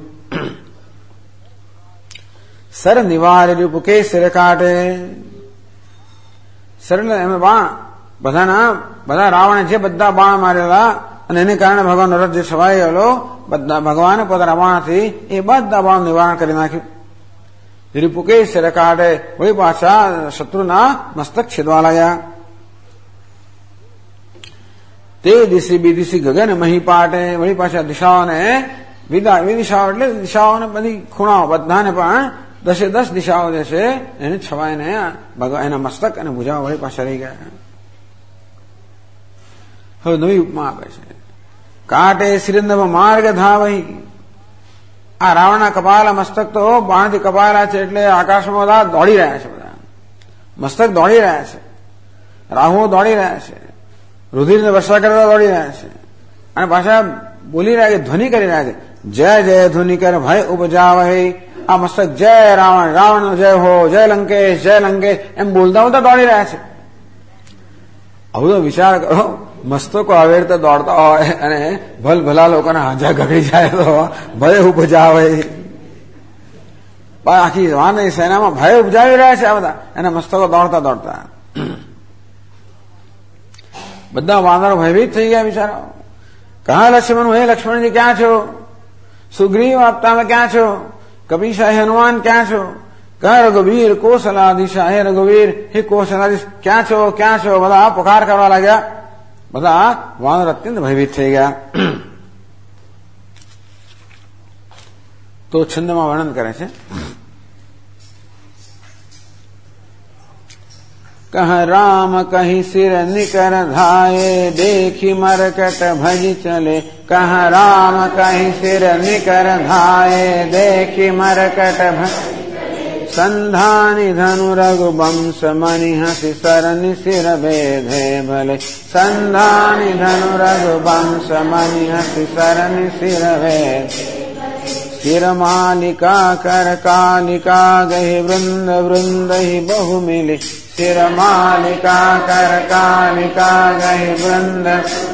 સર નિવાર રૂપ કે સિર કાટે. સરળ એમ બાણ બધા રાવણે જે બધા બાણ મારેલા અને એને કારણે ભગવાનનો રથ જે છવાઈ ગયેલો, બધા ભગવાને પોતાના બાણથી એ બધા બાણ નિવારણ કરી નાખ્યું. રીપુકે શિર કાઢે, વળી પાછા શત્રુના મસ્તક છેદવા લાગ્યા. તે દિશી બીદિશી ગગન મહી પાટે, વળી પાછા દિશાઓને વિદિશાઓ એટલે દિશાઓને બધી ખૂણાઓ બધાને પણ 10 દિશાઓ જે છે એને છવાઈને એના મસ્તક અને ભુજાઓ વળી પાછા રહી ગયા. હવે નવી ઉપમા આપે છે. કાટે શ્રીનવ માર્ગ ધાવહી. આ રાવણના કપાલા મસ્તક તો બાણથી કપાયેલા છે એટલે આકાશમાં બધા દોડી રહ્યા છે. બધા મસ્તક દોડી રહ્યા છે, રાહુઓ દોડી રહ્યા છે, રુધિરને વર્ષા કરતા દોડી રહ્યા છે અને પાછા બોલી રહ્યા છે, ધ્વનિ કરી રહ્યા છે. જય જય ધ્વનિ કર ભય ઉપજાવહી. આ મસ્તક જય રાવણ, રાવણ જય હો, જય લંકેશ એમ બોલતા બોલતા દોડી રહ્યા છે. આવું તો વિચાર કરો, મસ્તકો આવી રીતે દોડતા હોય અને ભલભલા લોકોના હાજા ગગડી જાય તો ભય ઉપજાવે. આખી વાનની સેનામાં ભય ઉપજાવી રહ્યા છે આ બધા એના મસ્તકો દોડતા દોડતા. બધા વાનરો ભયભીત થઈ ગયા બિચારો. કહા લક્ષ્મણ, હે લક્ષ્મણજી ક્યાં છો? સુગ્રીવ આપ તમે ક્યાં છો? કપિશા હે હનુમાન ક્યાં છો? કહા રઘુવીર કૌશલાધીશા, હે રઘુવીર હે કૌશલાધીશ ક્યાં છો ક્યાં છો? બધા પુકાર કરવા લાગ્યા. બધા વાનર અત્યંત ભયભીત થઈ ગયા. તો છંદમાં વર્ણન કરે છે. કહ રામ કહી સિર નિકર ધાયે, દેખી મરકટ ભજી ચલે. કહ રામ કહી સિર નિકર ધાયે, દેખી મરકટ ભજી. સંધાની ધનુ રઘુવંશ મણિ હસી સરનિ સિર બેધે ભલે. સંધાની ધનુ રઘુવંશ મણિ હસી સરનિ સિર બેધે. સિર માલિકા કર કાલિકા ગહી વૃંદ વૃંદ બહુ મિલી. સિર માલિકા કર કાલિકા ગહી વૃંદ.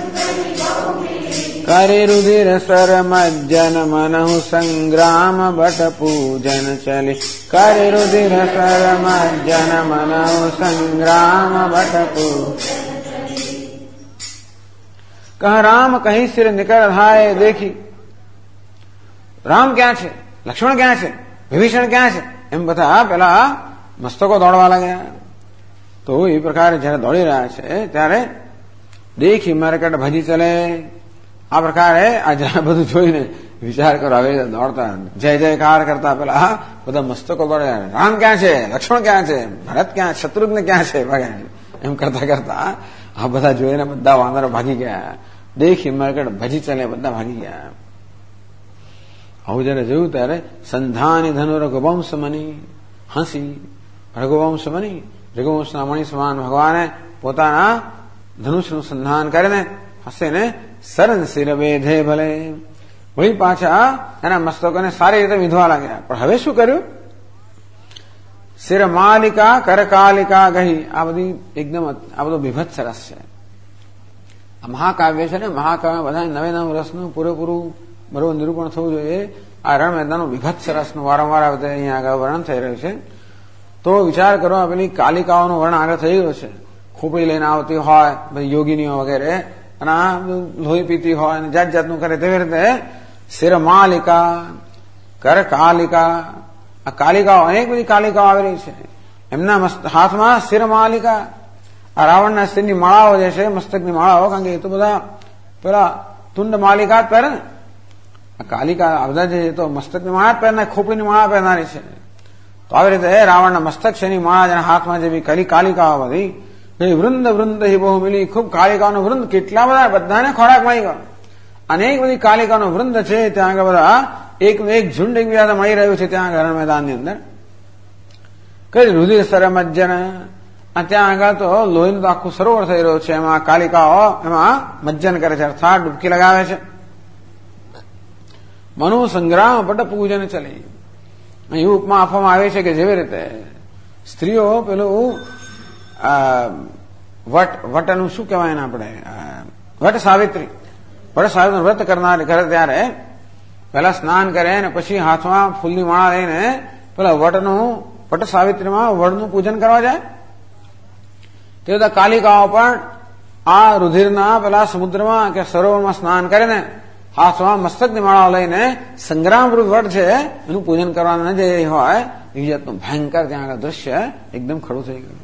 કરે રુધિર સર મજ્જન મનહુ સંગ્રામ બટ પૂજન ચલે. કરે રુધિર સર મજ્જન મનહુ સંગ્રામ બટ પૂજન. કહ રામ કહી સિર નિકર ધાય, દેખી રામ ક્યાં છે, લક્ષ્મણ ક્યાં છે, વિભીષણ ક્યાં છે એમ બધા પેલા મસ્તકો દોડવા લાગ્યા. તો એ પ્રકારે જયારે દોડી રહ્યા છે ત્યારે દેખી મરકટ ભજી ચલે. આ પ્રકારે આ જરા બધું જોઈને વિચાર કરો, હવે દોડતા જય જયકાર કરતા પેલા બધા મસ્તકો દોડે. રામ ક્યાં છે, લક્ષ્મણ ક્યાં છે, ભરત ક્યાં, શત્રુઘ્ન ક્યાં છે એમ કરતા કરતા આ બધા જોઈને બધા વાનરો ભાગી ગયા. દેખી મરકટ ભજી ચલે, બધા ભાગી ગયા. આવું જયારે જોયું ત્યારે સંધાની ધનુ રઘુવંશ મની હસી. રઘુવંશ મની, રઘુવંશના મણી સમાન ભગવાને પોતાના ધનુષનું સંધાન કરીને હસીને સરન સિર બેધે ભલે. વળી પાછા એના મસ્તકોને સારી રીતે વિંધવા લાગ્યા. પણ હવે શું કર્યું? સિર માલિકા કરકાલિકા ગહી. આ બધી એકદમ આ બધો બીભત્સ રસ છે. આ મહાકાવ્ય છે ને, મહાકાવ્ય બધા નવે નવ રસનું પૂરેપૂરું બરોબર નિરૂપણ થવું જોઈએ. આ રણ મેદાનનું બીભત્સ રસનું વારંવાર અહીંયા આગળ વર્ણન થઈ રહ્યું છે. તો વિચાર કરો, પેલી કાલિકાઓનું વર્ણન આગળ થઈ ગયું છે. ખોપડી લઈને આવતી હોય બધી યોગીનીઓ વગેરે, અને આ લોહી પીતી હોય અને જાત જાતનું કરે. તેવી રીતે શિર માલિકા કર કાલિકા. આ કાલિકાઓ અનેક બધી કાલિકાઓ આવેલી છે. એમના હાથમાં શિર માલિકા. આ રાવણના શિરની માળાઓ જે છે, મસ્તકની માળાઓ, કારણ કે એ તો બધા પેલા તુંડ માલિકા જ પહેરે ને. આ કાલિકા આ બધા જે તો મસ્તકની માળા જ પહેરનાર, ખોપડીની માળા પહેરનારી છે. તો આવી રીતે રાવણના મસ્તક છે એની માળા જેના હાથમાં જેવી કાલિકાઓ બધી વૃંદ વૃંદ બહુ મિલી. ખૂબ કાલિકાઓનું વૃંદ, કેટલા બધા, બધાને ખોરાક મળી ગયો. અનેક બધી કાલિકાનું વૃંદ છે ત્યાં આગળ. બધા એકનું એક ઝુંડ એકબીજાને મળી રહ્યું છે ત્યાં આગળ મેદાનની અંદર. કઈ રુધિર સર મજ્જન. ત્યાં આગળ તો લોહીનું તો આખું સરોવર થઈ રહ્યું છે. એમાં કાલિકાઓ એમાં મજ્જન કરે છે, અર્થાત ડૂબકી લગાવે છે. મનુ સંગ્રામ બટ પૂજન ચલે. અહીં ઉપમા આપવામાં આવે છે કે જેવી રીતે સ્ત્રીઓ પેલું વટનું શું કહેવાય ને આપણે, વટ સાવિત્રી વ્રત કરનાર કરે ત્યારે પેલા સ્નાન કરે ને પછી હાથમાં ફૂલની માળા લઈને પેલા વટ સાવિત્રીમાં વડનું પૂજન કરવા જાય. તે બધા કાલિકાઓ પણ આ રુધિરના પેલા સમુદ્રમાં કે સરોવરમાં સ્નાન કરીને હાથમાં મસ્તકની માળા લઈને સંગ્રામરૂપ વટ છે એનું પૂજન કરવા ન જઈ હોય એ જાતનું ભયંકર ત્યાં આગળ દ્રશ્ય એકદમ ખડું થઈ ગયું.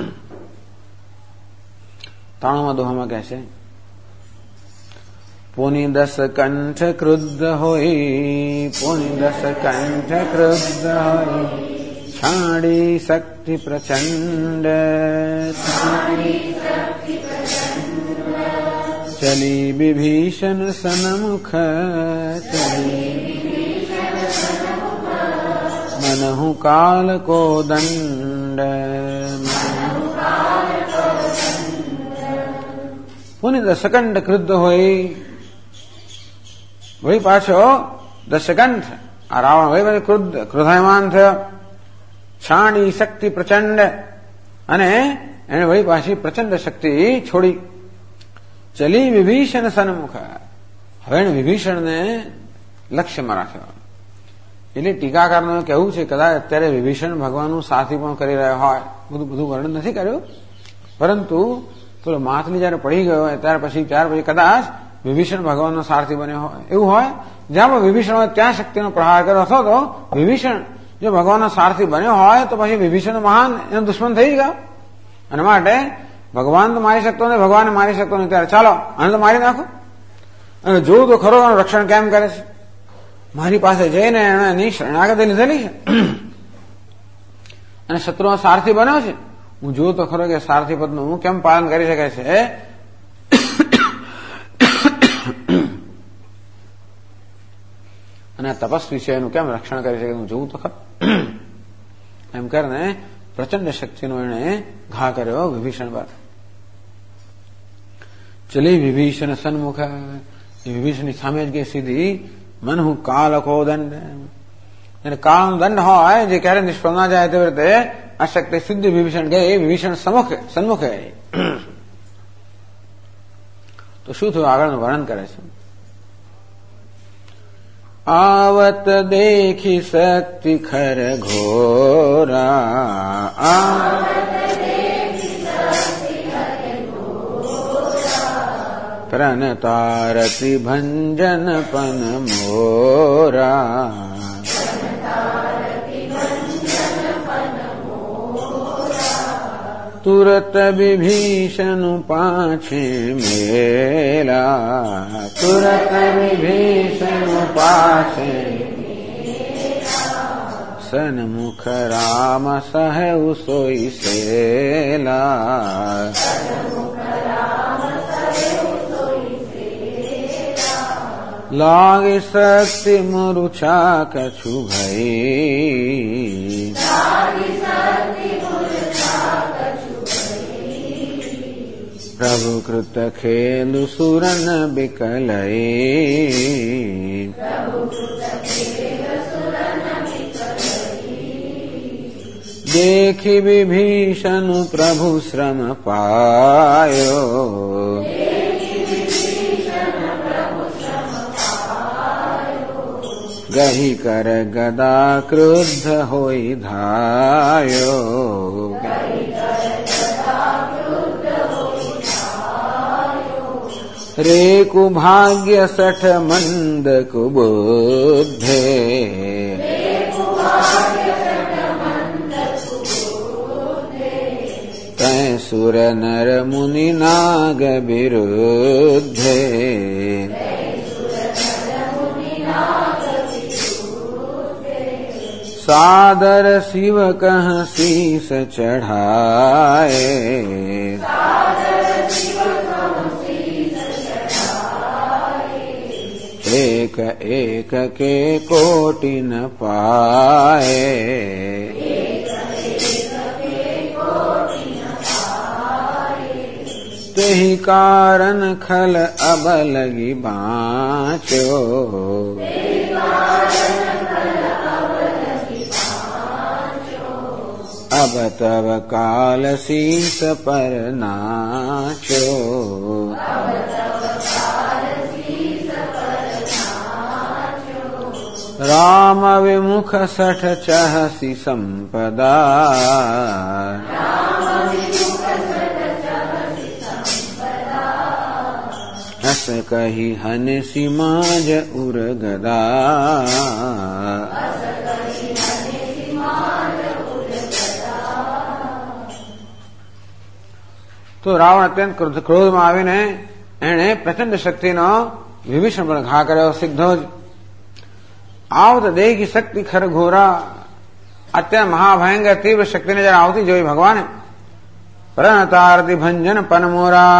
93મા દોહામાં કહે છે, પોની 10 કંઠ ક્રુદ્ધ હોય, પોની 10 કંઠ ક્રુદ્ધ હોય, છાડી શક્તિ પ્રચંડ, ચલી વિભીષણ સન્મુખ, મનહુ કાલ કો દંડ. પુનિ 10 કંઠ ક્રુદ્ધ હોય, વળી પાછો 10 કંઠ આ રાવણ વળી ક્રોધાયમાન થયો, છાણી શક્તિ પ્રચંડ, અને એને વળી પાછી પ્રચંડ શક્તિ છોડી. ચલી વિભીષણ સન્મુખ, હવે એને વિભીષણને લક્ષ્યમાં રાખ્યો. એટલે ટીકાકારનું કહેવું છે કદાચ અત્યારે વિભીષણ ભગવાનનું સાથી પણ કરી રહ્યા હોય, બધું વર્ણન નથી કર્યું, પરંતુ પેલો માથલી જયારે પડી ગયો હોય ત્યાર પછી કદાચ વિભીષણ ભગવાનનો સારથી બન્યો હોય, એવું હોય જ્યાં પણ વિભીષણ હોય ત્યાં શક્તિનો પ્રહાર કર્યો. અથવા તો વિભીષણ જો ભગવાનનો સારથી બન્યો હોય તો પછી વિભીષણ મહાન એનો દુશ્મન થઈ ગયો. અને માટે ભગવાન તો મારી શકતો નહીં, ભગવાનને મારી શકતો નહીં, ત્યારે ચાલો આને તો મારી નાખો. અને જોવું તો ખરો રક્ષણ કેમ કરે છે. મારી પાસે જઈને એણે એની શરણાગતિ લીધેલી છે અને શત્રુનો સારથી બન્યો છે. હું જોઉં તો ખરો કે સારથી પદનું હું કેમ પાલન કરી શકે છે, અને આ તપસ્વી છે એનું કેમ રક્ષણ કરી શકે, હું જોઉં તો ખરો. એમ કરીને પ્રચંડ શક્તિનો એને ઘા કર્યો વિભીષણ પર. ચલી વિભીષણ સન્મુખ, વિભીષણની સામે જ ગઈ સીધી. મનહુ કાલ કો દંડ, અને કાળનો દંડ હોય જે ક્યારે નિષ્ફળ ના જાય તેવી રીતે આ શક્તિ સિદ્ધ વિભીષણ ગઈ વિભીષણ સન્મુખે. તો શું થયું આગળનું વર્ણન કરે છે. આવત દેખી શક્તિ ખર ઘોરા, પ્રન તારતી ભંજન પન મોરા, તુરત વિભીષણ પાછે મેલા, તુરત વિભીષણ પાછે સન્મુખ રામ સહેવ સોઈ સેલા. લાગે શક્તિ મૂર્છા કછુ ભઈ, પ્રભુ કૃત ખેલુ સુરન બિકલઈ, દેખી વિભીષણ પ્રભુ શ્રમ પાયો, ગહી કર ગદા ક્રુદ્ધ હોય ધાયો, રેકુ ભાગ્ય સઠ મંદ કુબુદ્ધે, તૈ સુર નર મુનિ નાગ વિરુદ્ધે, સાદર શિવ કહ શીસ ચઢાએ, એક એક કે કોટિ ન પાએ, તેહી કારણ ખલ અબ લગી બાંચો, अब तब काल शीस पर नाचो, राम विमुख सठ चहसी संपदा, અસ કહી હને સીમાજ ઉર ગદા. તો રાવણ અત્યંત ક્રોધમાં આવીને એણે પ્રચંડ શક્તિનો વિભીષણ પર ઘા કર્યો. સિદ્ધોજ આવત દેહી શક્તિ ખર ઘોરા. અત્યારે મહાભયંકર તીવ્ર શક્તિને જયારે આવતી જોઈ ભગવાને પ્રણતારતી ભંજન પનમોરા.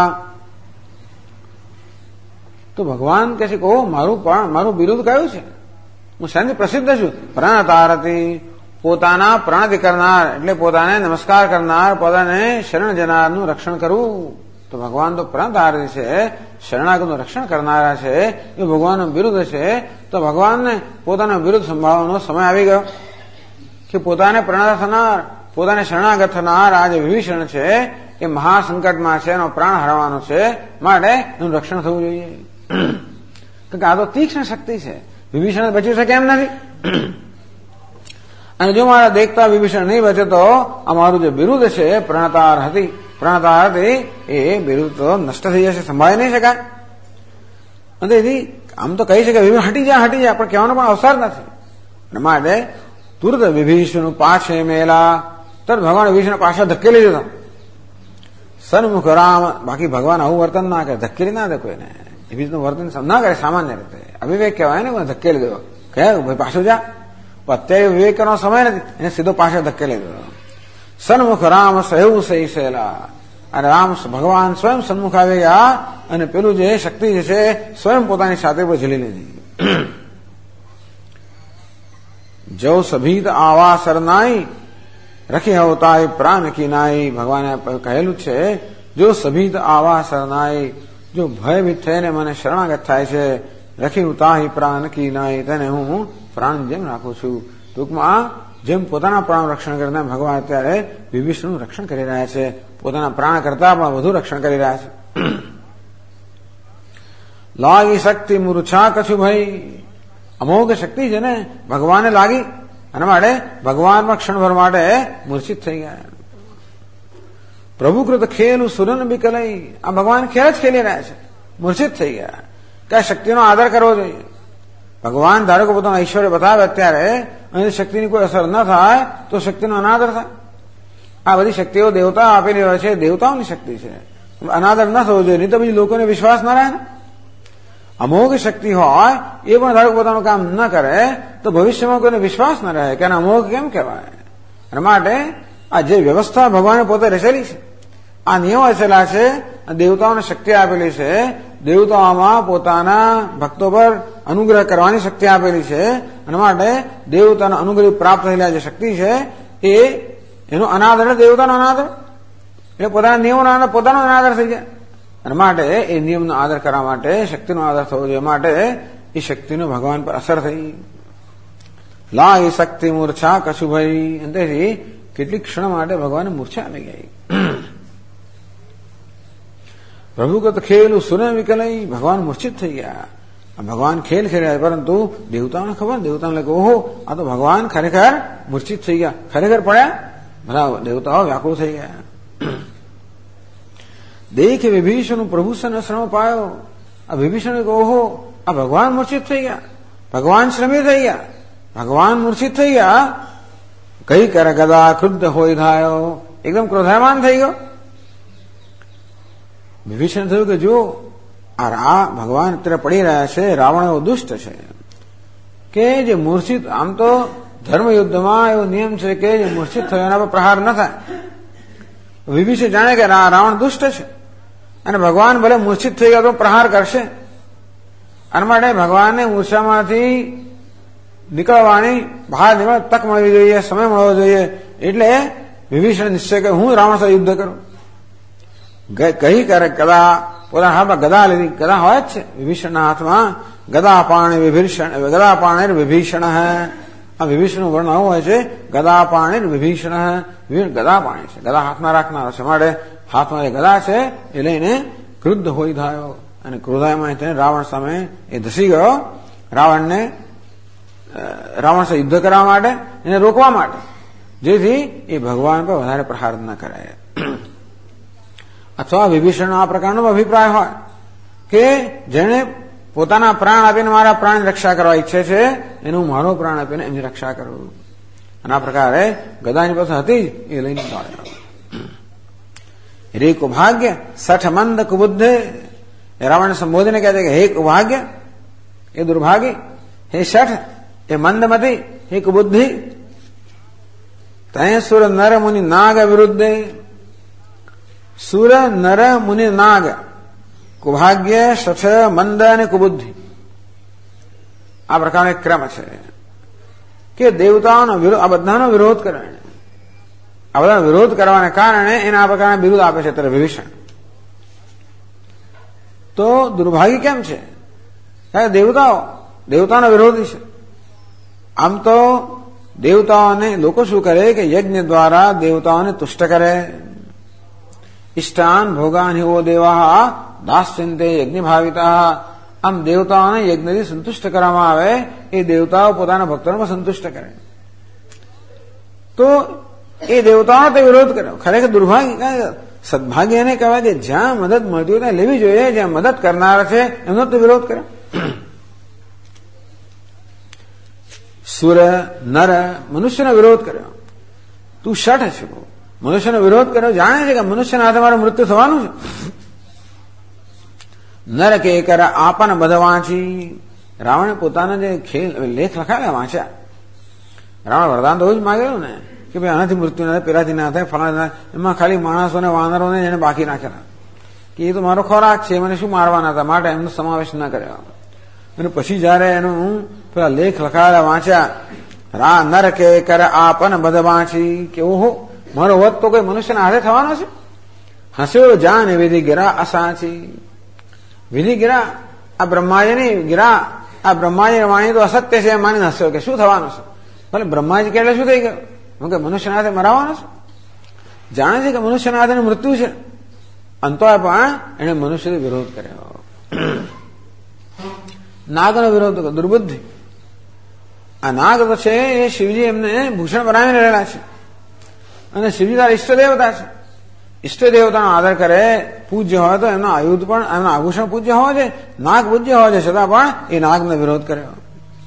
તો ભગવાન કહે છે કે ઓ મારું બિરુદ કયું છે, હું શાંતિ પ્રસિદ્ધ છું. પ્રણતારતી પોતાના પ્રણતિ કરનાર એટલે પોતાને નમસ્કાર કરનાર, પોતાને શરણ જનારનું રક્ષણ કરવું. તો ભગવાન તો પ્રણતારતી છે, શરણાગતનું રક્ષણ કરનારા છે, એ ભગવાનનો બિરુદ છે. તો ભગવાનને પોતાનો બિરુદ સંભાળવાનો સમય આવી ગયો કે પોતાને પ્રણત થનાર, પોતાને શરણાગત થનાર આ જે વિભીષણ છે એ મહાસંકટમાં છે, એનો પ્રાણ હરાવવાનો છે, માટે એનું રક્ષણ થવું જોઈએ. કે આ તો તીક્ષ્ણ શક્તિ છે, વિભીષણ બચી શકે એમ નથી. અને જો મારા દેખતા વિભીષણ નહીં બચે તો અમારું જે બિરુદ છે પ્રણતાર હતી એ બિરુદ તો નષ્ટ થઈ જશે, સંભાળી નહીં શકાય. અને તેથી આમ તો કહી શકે વિભીષણ હટી જાય પણ કહેવાનો પણ અવસર નથી. અને માટે તુરત વિભીષણ પાછે મેલા, તરત ભગવાન વિભીષણ પાછા ધકેલી દીધો. સન્મુખ રામ. બાકી ભગવાન આવું વર્તન ના કરે, ધકેલી ના દે કોઈને. વિભીષણનું વર્તન ના કરે સામાન્ય રીતે, અવિવેક કહેવાય ને, કોઈ ધકેલી દેવો કહે ભાઈ પાછું જા. અત્યારે વિવેક કરવાનો સમય નથી, એને સીધો પાછો ધકેલી દીધો. સન્મુખ રામ સહેવું સહી સહેલા. અને રામ ભગવાન સ્વયં સન્મુખ આવી ગયા અને પેલું જે શક્તિ છે સ્વયં પોતાની સાથે પર ઝીલી લીધી. જો સભીત આવા સરનાઈ રખી અવતાય પ્રાણ કી નાઈ. ભગવાને કહેલું છે જો સભીત આવા સરનાઈ, જો ભયભીત થઈને મને શરણાગત થાય છે, રખી ઉતાહી પ્રાણ કી નાઈ, તેને હું પ્રાણ જેમ રાખું છું. ટૂંકમાં જેમ પોતાના પ્રાણ રક્ષણ કરતા ભગવાન અત્યારે વિભીષણનું રક્ષણ કરી રહ્યા છે, પોતાના પ્રાણ કરતા પણ વધુ રક્ષણ કરી રહ્યા છે. લાગી શક્તિ મૂર્છા કછું ભાઈ. અમોઘ શક્તિ છે ને ભગવાને લાગી, અને માટે ભગવાનમાં ક્ષણભર માટે મૂર્છિત થઈ ગયા. પ્રભુકૃત ખેલું સુરન બિકલઈ. આ ભગવાન ખેલ જ ખેલી રહ્યા છે, મૂર્છિત થઈ ગયા. કયા શક્તિનો આદર કરવો જોઈએ. ભગવાન ધારો કે પોતાનો ઐશ્વર્ય બતાવે અત્યારે અને શક્તિની કોઈ અસર ન થાય તો શક્તિનો અનાદર થાય. આ બધી શક્તિઓ દેવતા આપેલી હોય છે, દેવતાઓની શક્તિ છે, અનાદર ન થવો જોઈએ, નહીં તો બીજું લોકોને વિશ્વાસ ન રહે ને. અમોઘ શક્તિ હોય એ પણ ધારો પોતાનું કામ ન કરે તો ભવિષ્યમાં કોઈને વિશ્વાસ ન રહે કે અમોઘ કેમ કહેવાય. અને માટે આ જે વ્યવસ્થા ભગવાને પોતે રચેલી છે, આ નિયમો રચેલા છે, દેવતાઓને શક્તિ આપેલી છે, દેવતાઓમાં પોતાના ભક્તો પર અનુગ્રહ કરવાની શક્તિ આપેલી છે. અને માટે દેવતાનો અનુગ્રહ પ્રાપ્ત થયેલા જે શક્તિ છે એનો અનાદર, દેવતાનો અનાદર એટલે પોતાના નિયમોનો પોતાનો અનાદર થઈ જાય. અને માટે એ નિયમનો આદર કરવા માટે શક્તિનો આદર થવો જોઈએ. માટે એ શક્તિનો ભગવાન પર અસર થઈ. લા એ શક્તિ મૂર્છા કશું ભાઈ. તેથી કેટલીક ક્ષણ માટે ભગવાન મૂર્છા આવી ગઈ. પ્રભુગત ખેલું સુરન વિકલઈ. ભગવાન મૂર્છિત થઈ ગયા. ભગવાન ખેલ ખેલ્યા, પરંતુ દેવતાઓને ખબર, દેવતાઓને લાગે ઓહો આ તો ભગવાન ખરેખર મૂર્છિત થઈ ગયા, ખરેખર પડ્યા. બધા દેવતાઓ વ્યાકુળ થઈ ગયા. દેખ વિભીષણ પ્રભુ શ્રમ પાયો. આ વિભીષણ ઓહો આ ભગવાન મૂર્છિત થઈ ગયા, ભગવાન શ્રમી થઈ ગયા, ભગવાન મૂર્છિત થઈ ગયા. કઈ કરે ગદા ક્રુદ્ધ હોય થાયો. એકદમ ક્રોધાયમાન થઈ ગયો. વિભીષણ થયું કે જો આ ભગવાન અત્યારે પડી રહ્યા છે, રાવણ એવો દુષ્ટ છે કે જે મૂર્છિત, આમ તો ધર્મયુદ્ધમાં એવો નિયમ છે કે જે મૂર્છિત થયો એના પર પ્રહાર ન થાય. વિભીષણ જાણે કે રાવણ દુષ્ટ છે અને ભગવાન ભલે મૂર્છિત થઈ ગયા તો પ્રહાર કરશે. અને માટે ભગવાનને મૂર્છામાંથી નીકળવાની બહાર નીકળવા તક મળવી જોઈએ, સમય મળવો જોઈએ. એટલે વિભીષણ નિશ્ચય કે હું રાવણ સાથે યુદ્ધ કરું. કઈ કરે ગદા, પોતાના હાથમાં ગદા લીધી. ગદા હોય જ છે વિભીષણના હાથમાં. ગદા પાણી વિભીષણ હે. આ વિભીષણનું વર્ણન આવું હોય છે, ગદા પાણી વિભીષણ હે. ગદા પાણી છે, ગદા હાથમાં રાખનારો છે. માટે હાથમાં જે ગદા છે એ લઈને ક્રુદ્ધ હોય થયો અને ક્રોધાયમાં થઈને રાવણ સામે એ ધસી ગયો. રાવણ સાથે યુદ્ધ કરવા માટે, એને રોકવા માટે, જેથી એ ભગવાન પર વધારે પ્રહાર ન કરાય. અથવા વિભીષણનો આ પ્રકારનો અભિપ્રાય હોય કે જેણે પોતાના પ્રાણ આપીને મારા પ્રાણની રક્ષા કરવા ઈચ્છે છે એનું મારો પ્રાણ આપીને એમની રક્ષા કરું. અને આ પ્રકારે ગદાની પાસે હતી જ એ લઈને દોડ્યા. રે કુભાગ્ય સઠ મંદ કુબુદ્ધે, રાવણ સંબોધીને કહે છે કે હે કુભાગ્ય, એ દુર્ભાગી, હે શઠ, એ મંદમતી, હે કુબુદ્ધિ, તય સુર નર મુનિ નાગ વિરુદ્ધે. સુર નર મુનિ નાગ, કુભાગ્ય, શઠ, મંદ અને કુબુદ્ધિ, આ પ્રકારનો એક ક્રમ છે કે દેવતાઓનો વિરોધ, આ બધાનો વિરોધ કરે. આ બધા વિરોધ કરવાને કારણે એના આ પ્રકારના બિરુદ આપે છે અત્યારે વિભીષણ. તો દુર્ભાગી કેમ છે? કારણ કે દેવતાઓનો વિરોધી છે. આમ તો દેવતાઓને લોકો શું કરે કે યજ્ઞ દ્વારા દેવતાઓને તુષ્ટ કરે. ઇષ્ટાન ભોગાન હિવો દેવા દાસ્યંતે યજ્ઞ ભાવિતા. આમ દેવતાઓને યજ્ઞથી સંતુષ્ટ કરવામાં આવે, એ દેવતાઓ પોતાના ભક્તોને સંતુષ્ટ કરે. તો એ દેવતાઓનો તે વિરોધ કર્યો. ખરેખર દુર્ભાગ્ય, સદભાગ્ય એને કહેવાય કે જ્યાં મદદ મળતી હોય ત્યાં લેવી જોઈએ. જ્યાં મદદ કરનાર છે એમનો તો વિરોધ કર્યો. સુર નર, મનુષ્યનો વિરોધ કર્યો. તું શઠ છે, મનુષ્યનો વિરોધ કર્યો, જાણે છે કે મનુષ્યના હાથે મારું મૃત્યુ થવાનું છે. નર કે કર આપન બધ વાંચી. રાવણે પોતાના જે લેખ લખાયેલા વાંચ્યા. રાવણ વરદાન તો જ માગેલું ને કે ભાઈ આનાથી મૃત્યુ ના થાય, પેલાથી ના થાય, ફલાણા. એમાં ખાલી માણસોને વાનરોને એને બાકી નાખેલા કે એ તો મારો ખોરાક છે, મને શું મારવાના હતા, માટે એમનો સમાવેશ ના કર્યો. અને પછી જયારે એનું પેલા લેખ લખાયેલા વાંચ્યા, રા નર કે કર આપન બધ વાંચી, કે ઓહો મારો વધ તો કોઈ મનુષ્યના હાથે થવાનો છે. હસ્યો જાન વિધિ ગિરા અસાચી. વિધિ ગિરા, આ બ્રહ્માજીની ગિરા, આ બ્રહ્માજીની વાણી તો અસત્ય છે એમ માનીને હસ્યો કે શું થવાનું છે. ભલે બ્રહ્માજી કે એટલે શું થઈ ગયું, હું કે મનુષ્યના હાથે મરાવાનો છે. જાણે છે કે મનુષ્યના હાથે મૃત્યુ છે. અંતો પણ એને મનુષ્યથી વિરોધ કર્યો. નાગનો વિરોધ કર્યો, દુર્બુદ્ધિ. આ નાગ તો છે એ શિવજી એમને ભૂષણ બનાવીને રહેલા છે. અને શિવજી તારા ઈષ્ટ દેવતા છે. ઈષ્ટ દેવતાનો આદર કરે, પૂજ્ય હોય તો એમનો આયુધ પણ, એમનો આભૂષણ પૂજ્ય હોવા છે, નાગ પૂજ્ય હોવા છે, છતાં પણ એ નાગનો વિરોધ કર્યો.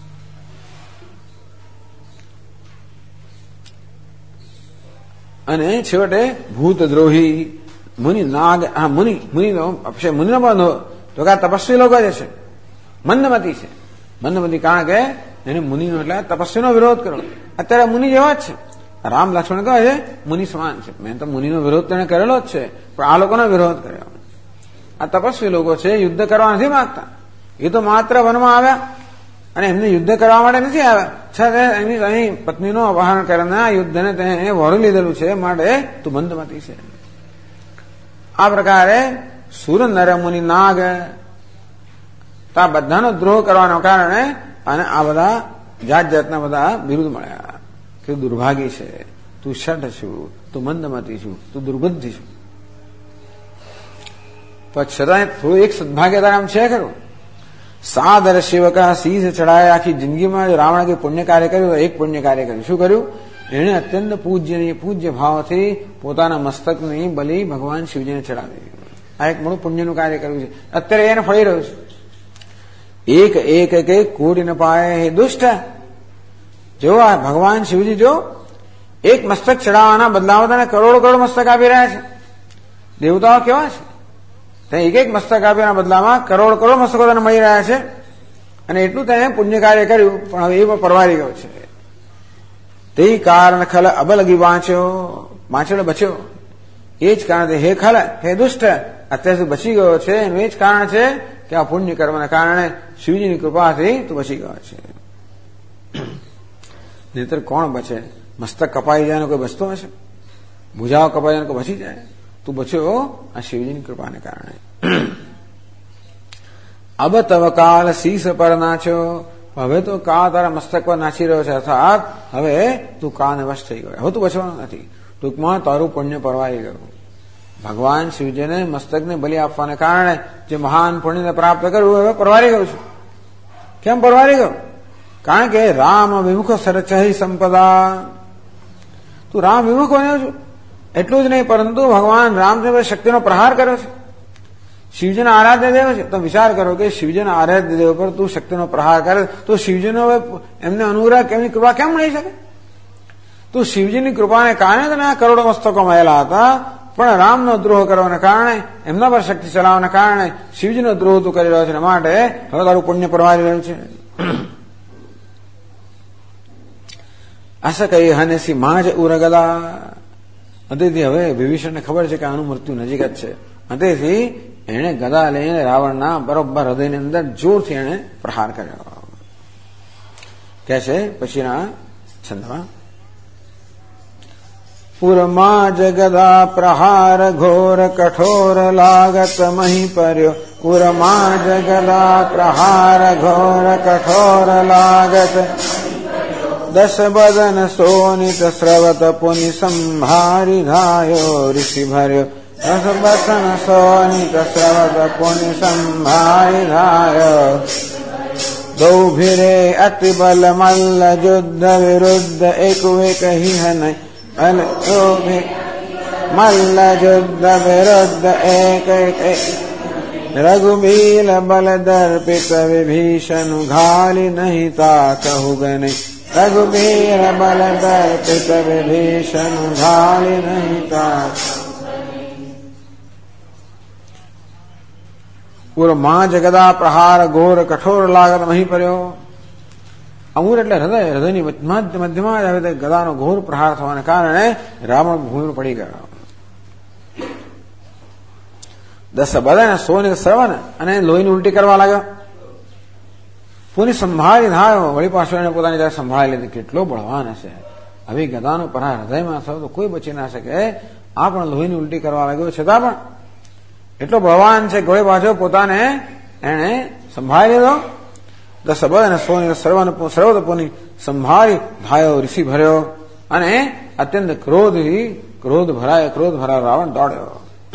અને છેવટે ભૂતદ્રોહી મુનિ નાગ, હા મુનિનો પણ તો કે તપસ્વી લોકો જે છે, મંદમતી છે. મંદમતી કારણ કે એને મુનિનો એટલે તપસ્વીનો વિરોધ કર્યો. અત્યારે મુનિ જેવા જ છે. રામ લક્ષ્મણ કહે છે મુનિ સમાન છે. મેં તો મુનિનો વિરોધ તેને કરેલો જ છે, પણ આ લોકોનો વિરોધ કર્યો. આ તપસ્વી લોકો છે, યુદ્ધ કરવા નથી માંગતા. એ તો માત્ર વનમાં આવ્યા અને એમને યુદ્ધ કરવા માટે નથી આવ્યા. છતાં એની અહીં પત્નીનું અપહરણ કરીને યુદ્ધને તેને વળી લીધેલું છે, માટે તું મંદમતી છે. આ પ્રકારે સુર નર મુનિ નાગ, તો આ બધાનો દ્રોહ કરવાના કારણે અને આ બધા જાત જાતના બધા બિરુદ મળ્યા કે દુર્ભાગી છે, તું શઠ છું, તું મંદમતી છું, તું દુર્બુદ્ધિ છું. પણ છતાં થોડું એક સદભાગ્ય તારામ છે ખરું. સાદર સેવકા શીશ ચડાય. આખી જિંદગીમાં રાવણ કે પુણ્ય કાર્ય કર્યું, એક પુણ્ય કાર્ય કર્યું. શું કર્યું? એણે અત્યંત પૂજ્ય ભાવથી પોતાના મસ્તકની બલિ ભગવાન શિવજીને ચડાવી. આ એક મોટું પુણ્યનું કાર્ય કર્યું છે. અત્યારે એને ફળી રહ્યું છે. એક એક કે કોડી ન પાય હે દુષ્ટ. જો આ ભગવાન શિવજી જો એક મસ્તક ચડાવવાના બદલામાં તને કરોડો કરોડ મસ્તક આપી રહ્યા છે. દેવતાઓ કેવા છે, ત્યાં એક એક મસ્તક આપ્યાના બદલામાં કરોડ કરોડ મસ્તકો તને મળી રહ્યા છે. અને એટલું તેને પુણ્ય કાર્ય કર્યું, પણ હવે એ પણ પરવારી ગયો છે. તે કારણ ખલ અબલગી વાંચેલો બચ્યો. એ જ કારણ હે ખલ, હે દુષ્ટ, અત્યાર સુધી બચી ગયો છે. એનું એ જ કારણ છે કે આ પુણ્ય કર્મના કારણે શિવજીની કૃપાથી તું બચી ગયો છે. નહીતર કોણ બચે? મસ્તક કપાઈ જાય કોઈ બચતો હશે? ભુજાઓ કપાઈ જાય કોઈ બચી જાય? તું બચ્યો આ શિવજીની કૃપાને કારણે. અબ તવ કાલ શીશ પર નાચ્યો. હવે તો કાળ તારા મસ્તક પર નાચી રહ્યો છે, અર્થાત હવે તું કાળને વશ થઈ ગયો. હવે તું બચવાનો નથી. ટૂંકમાં તારું પુણ્ય પરવારી ગયું. ભગવાન શિવજીને મસ્તકને બલિ આપવાને કારણે જે મહાન પુણ્યને પ્રાપ્ત કર્યું હવે પરવારી ગયું છે. કેમ પરવારી ગયું? કારણ કે રામ વિમુખ સરચહી સંપદા. તું રામ વિમુખ બન્યો છું. એટલું જ નહીં, પરંતુ ભગવાન રામચંદ્ર શક્તિનો પ્રહાર કર્યો છે. શિવજીના આરાધ્ય દેવ છે. તો વિચાર કરો કે શિવજીના આરાધ્ય દેવ પર તું શક્તિનો પ્રહાર કરે તો શિવજીનો એમને અનુગ્રહ કેમની કૃપા કેમ મળી શકે? તો શિવજીની કૃપાને કારણે તને આ કરોડો મસ્તકો મળેલા હતા, પણ રામનો દ્રોહ કરવાના કારણે, એમના પર શક્તિ ચલાવવાના કારણે શિવજીનો દ્રોહ તું કરી રહ્યો છે. એના માટે હવે તારું પુણ્ય પરવારી રહ્યું છે. આશા કહી હનેસી માં જ ઉરગદા. તેથી હવે વિભીષણને ખબર છે કે આનું મૃત્યુ નજીક જ છે. તેથી એણે ગદા લઈને રાવણના બરોબર હૃદયની અંદર જોરથી એણે પ્રહાર કર્યો. કે છે પછીના છંદમાં, પુરમાં જગદા પ્રહાર ઘોર કઠોર લાગત મહી पर्यो. પુરમાં જગદા પ્રહાર ઘોર કઠોર લાગત 10 બદન સોનિત સ્રવત પુનિ સંભારી ધાયો ઋષિ ભર્યો. 10 બદન સોનિત સ્રવત પુનિ સંભારી ધાયો. દૌભિરે અતિ બલ મલ્લ યુદ્ધ વિરુદ્ધ એક કહી હનય. મલ્લ યુદ્ધ વિરુદ્ધ એક રઘુબીલ બલ દર્પિત વિભીષણ ઘાલી નહીં તા કહું ગને. રઘુબીર બલ દર્પિત વિભીષણ ઘાલી નહીં તા. પૂર્વમાં જગદા પ્રહાર ઘોર કઠોર લાગત મહી पर्યો. અમૂર એટલે હૃદય, હૃદયની મધ્યમાં જ હવે ગદાનો ઘોર પ્રહાર થવાને કારણે રાવણ ભૂમિ પડી ગયો. 10 બદન સોને શ્રવણ અને લોહીની ઉલટી કરવા લાગ્યો. પુની સંભાળી ધાયો. વળી પાછો એને પોતાની જયારે સંભાળી લીધી. કેટલો બળવાન હશે! હવે ગદાનો પ્રહાર હૃદયમાં થયો તો કોઈ બચી ના શકે. આ પણ લોહીની ઉલટી કરવા લાગ્યો, છતાં પણ એટલો બળવાન છે. ગોળી પાછો પોતાને એને સંભાળી લીધો. 10 બદન સોને સર્વત પુની સંભાળી ધાયો ઋષિ ભર્યો. અને અત્યંત ક્રોધ ભરાયો રાવણ દોડ્યો.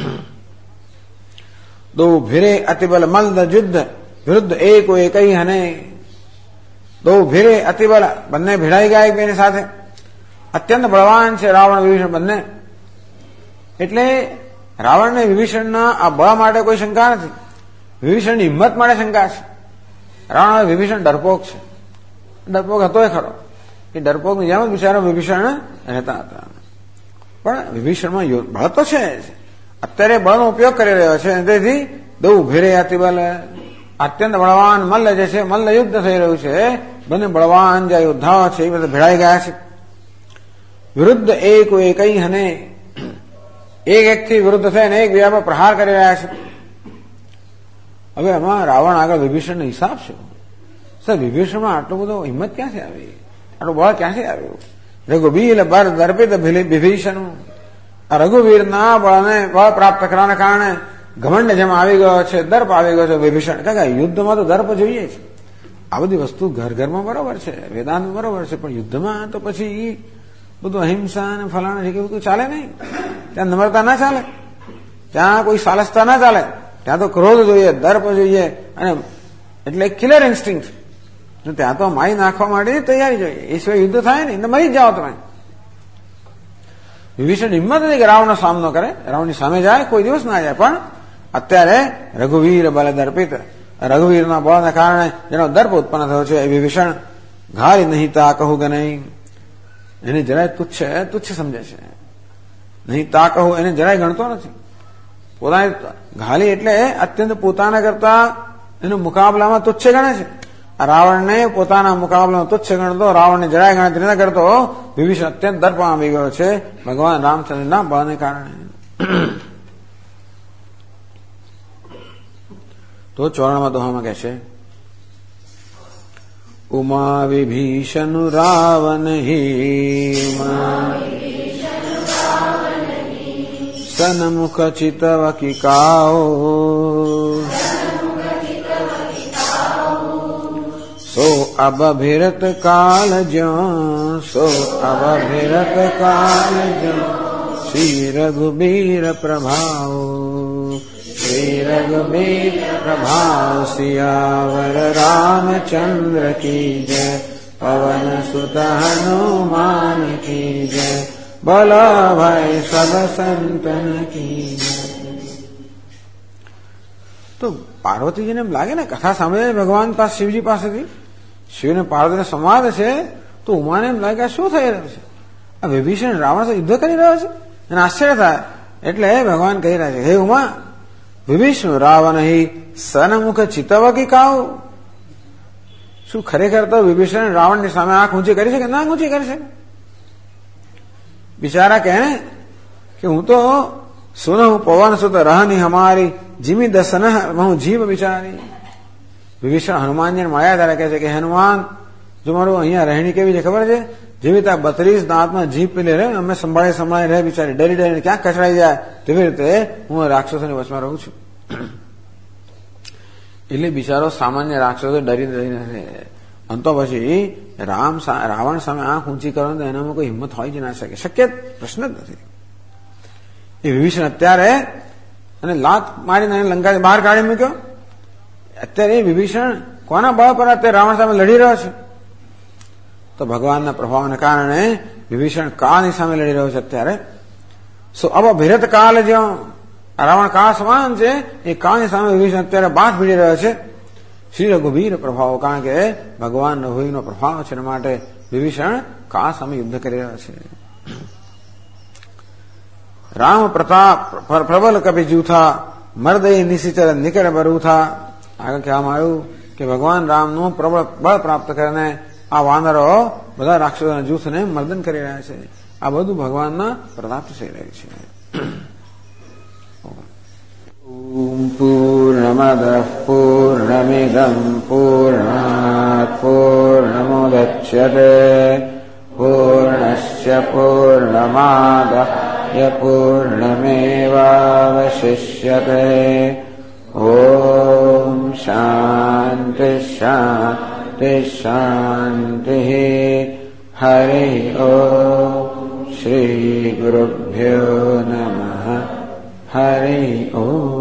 દો ભીરે અતિબલ મલ્લ યુદ્ધ વિરુદ્ધ એક હને. દો ભીરે અતિબલ બંને ભેળાઈ ગયા એકબીજાની સાથે. અત્યંત બળવાન છે રાવણ વિભીષણ બંને. એટલે રાવણને વિભીષણના આ બળ માટે કોઈ શંકા નથી. વિભીષણની હિંમત માટે શંકા છે. રાવણ વિભીષણ ડરપોક છે. ડરપોક હતો એ ખરો. એ ડરપોકની જેમ જ બિચારો વિભીષણ રહેતા હતા. પણ વિભીષણમાં બળ તો છે. અત્યારે બળનો ઉપયોગ કરી રહ્યો છે. તેથી દૌ ભીરે અતિબલ અત્યંત બળવાન મલ્લ જે છે, મલ્લ યુદ્ધ થઈ રહ્યું છે. બંને બળવાન જે યોદ્ધાઓ છે એ બધા ભેળાઈ ગયા છે. વિરુદ્ધ એક હને. એકથી વિરુદ્ધ થઈને એકબીજા પર પ્રહાર કરી રહ્યા છે. હવે એમાં રાવણ આગળ વિભીષણનો હિસાબ છે. સર વિભીષણમાં આટલું બધો હિંમત ક્યાંથી આવી? આટલું બળ ક્યાંથી આવ્યું? રઘુબીલ બર દર્પિત વિભીષણ. આ રઘુવીરના બળને બળ પ્રાપ્ત કરવાના કારણે ઘમંડ જેમ આવી ગયો છે, દર્પ આવી ગયો છે વિભીષણ. કે યુદ્ધમાં તો દર્પ જોઈએ છે. આ બધી વસ્તુ ઘરમાં બરોબર છે, વેદાંત બરોબર છે, પણ યુદ્ધમાં તો પછી બધું અહિંસા અને ફલાણા છે કે બધું ચાલે નહીં. ત્યાં નમ્રતા ના ચાલે, ત્યાં કોઈ સાલસતા ના ચાલે. ત્યાં તો ક્રોધ જોઈએ, દર્પ જોઈએ, અને એટલે કિલર ઇન્સ્ટિંક્ટ. ત્યાં તો મારી નાખવા માટેની તૈયારી જોઈએ. એ સિવાય યુદ્ધ થાય ને મરી જ જાઓ તમે. વિભીષણ હિંમત નથી કે રાવણનો સામનો કરે, રાવણની સામે જાય, કોઈ દિવસ ના જાય. પણ અત્યારે રઘુવીર બલ દર્પિત, રઘુવીરના બળને કારણે જેનો દર્પ ઉત્પન્ન થયો છે એ વિભીષણ ઘાલી નહીં તા કહું કે નહીં. એને જરાય તુચ્છ સમજે છે. નહીં તા કહું એને જરાય ગણતો નથી. પોતાની ઘાલી એટલે અત્યંત પોતાના કરતા એનો મુકાબલામાં તુચ્છ ગણે છે. રાવણને પોતાના મુકાબલામાં તુચ્છ ગણતો, રાવણને જરાય ગણતરી ન કરતો વિભીષણ અત્યંત દર્પમાં આવી ગયો છે ભગવાન રામચંદ્રના બળને કારણે. તો 94 દોહામાં કહે છે, ઉમા વિભીષણ રાવણ સનમુખ ચિતવ કિકાઓ સો અબભિરત કાલ શ્રી રઘુબીર પ્રભાવ સિયાવર રામચંદ્ર કી જય પવન સુત હનુમાન કી જય બોલ ભાઈ સબ સંતન કી જય. તો પાર્વતીજીને એમ લાગે ને કથા સાંભળે ભગવાન પાસે શિવજી પાસેથી શિવને પાર્વતીને સંવાદ છે તો ઉમાને એમ લાગે શું થઈ રહ્યું છે, આ વિભીષણ રાવણ સાથે યુદ્ધ કરી રહ્યો છે અને આશ્ચર્ય થાય. એટલે ભગવાન કહી રહ્યા છે, હે ઉમા, વિભીષણ રાવણ હિ સનમુખ ચિતવકી કાવ. શું ખરેખર તો વિભીષણ રાવણની સામે આંખ ઊંચી કરી શકે? ના ઊંચી કરી શકે. બિચારા કહે કે હું તો સુનો પવન સુત રહની હમારી જીમી દસન હું જીવ બિચારી. વિભીષણ હનુમાનજીને મળ્યા ત્યારે કહે છે કે હનુમાન, જો મારું અહીંયા રહેણી કેવી છે ખબર છે? જેવી રીતે 32 દાંતમાં જીભ પેલી રહે, અમે સંભાળી રહે બિચારી, ડરી ડરીને ક્યાંક કચડાઈ જાય, તેવી રીતે હું રાક્ષસોની વચમાં રહું છું. એટલે બિચારો સામાન્ય રાક્ષસો ડરીને રહે. અને તો પછી રાવણ સામે આંખ ઊંચી કરવાનું તો એનામાં કોઈ હિંમત હોય જ ના શકે, શક્ય પ્રશ્ન જ નથી. એ વિભીષણ અત્યારે અને લાત મારીને લંકા બહાર કાઢી મૂક્યો. અત્યારે એ વિભીષણ કોના બળ પર અત્યારે રાવણ સામે લડી રહ્યો છે? તો ભગવાનના પ્રભાવને કારણે વિભીષણ કાળની સામે લડી રહ્યો છે અત્યારે. અબ ભીરત કાળ જો રાવણ કાળ સમાન છે, એ કાળની સામે વિભીષણ અત્યારે બાથ ભીડી રહ્યો છે. શ્રી રઘુવીર પ્રભાવ, કારણ કે ભગવાન રઘુવીરનો પ્રભાવ છે, એના માટે વિભીષણ કાળ સામે યુદ્ધ કરી રહ્યો છે. રામ પ્રતાપ પ્રબલ કપિ જૂથા મર્દય નિશિચર નિકટ બરૂથા. આગળ કહેવામાં આવ્યું કે ભગવાન રામનું પ્રબળ બળ પ્રાપ્ત કરીને આ વાનરો બધા રાક્ષસોના જૂથને મર્દન કરી રહ્યા છે. આ બધું ભગવાનના પ્રતાપ થઈ રહ્યું છે. પૂર્ણમદ પૂર્ણમિદં પૂર્ણાત પૂર્ણમુદચ્યતે પૂર્ણસ્ય પૂર્ણમાદાય પૂર્ણમેવાવશિષ્યતે. ઓમ શાંતિ શાંતિ શાંતિ. હરિ ઓમ શ્રી ગુરુભ્યો નમઃ. હરિ ઓમ.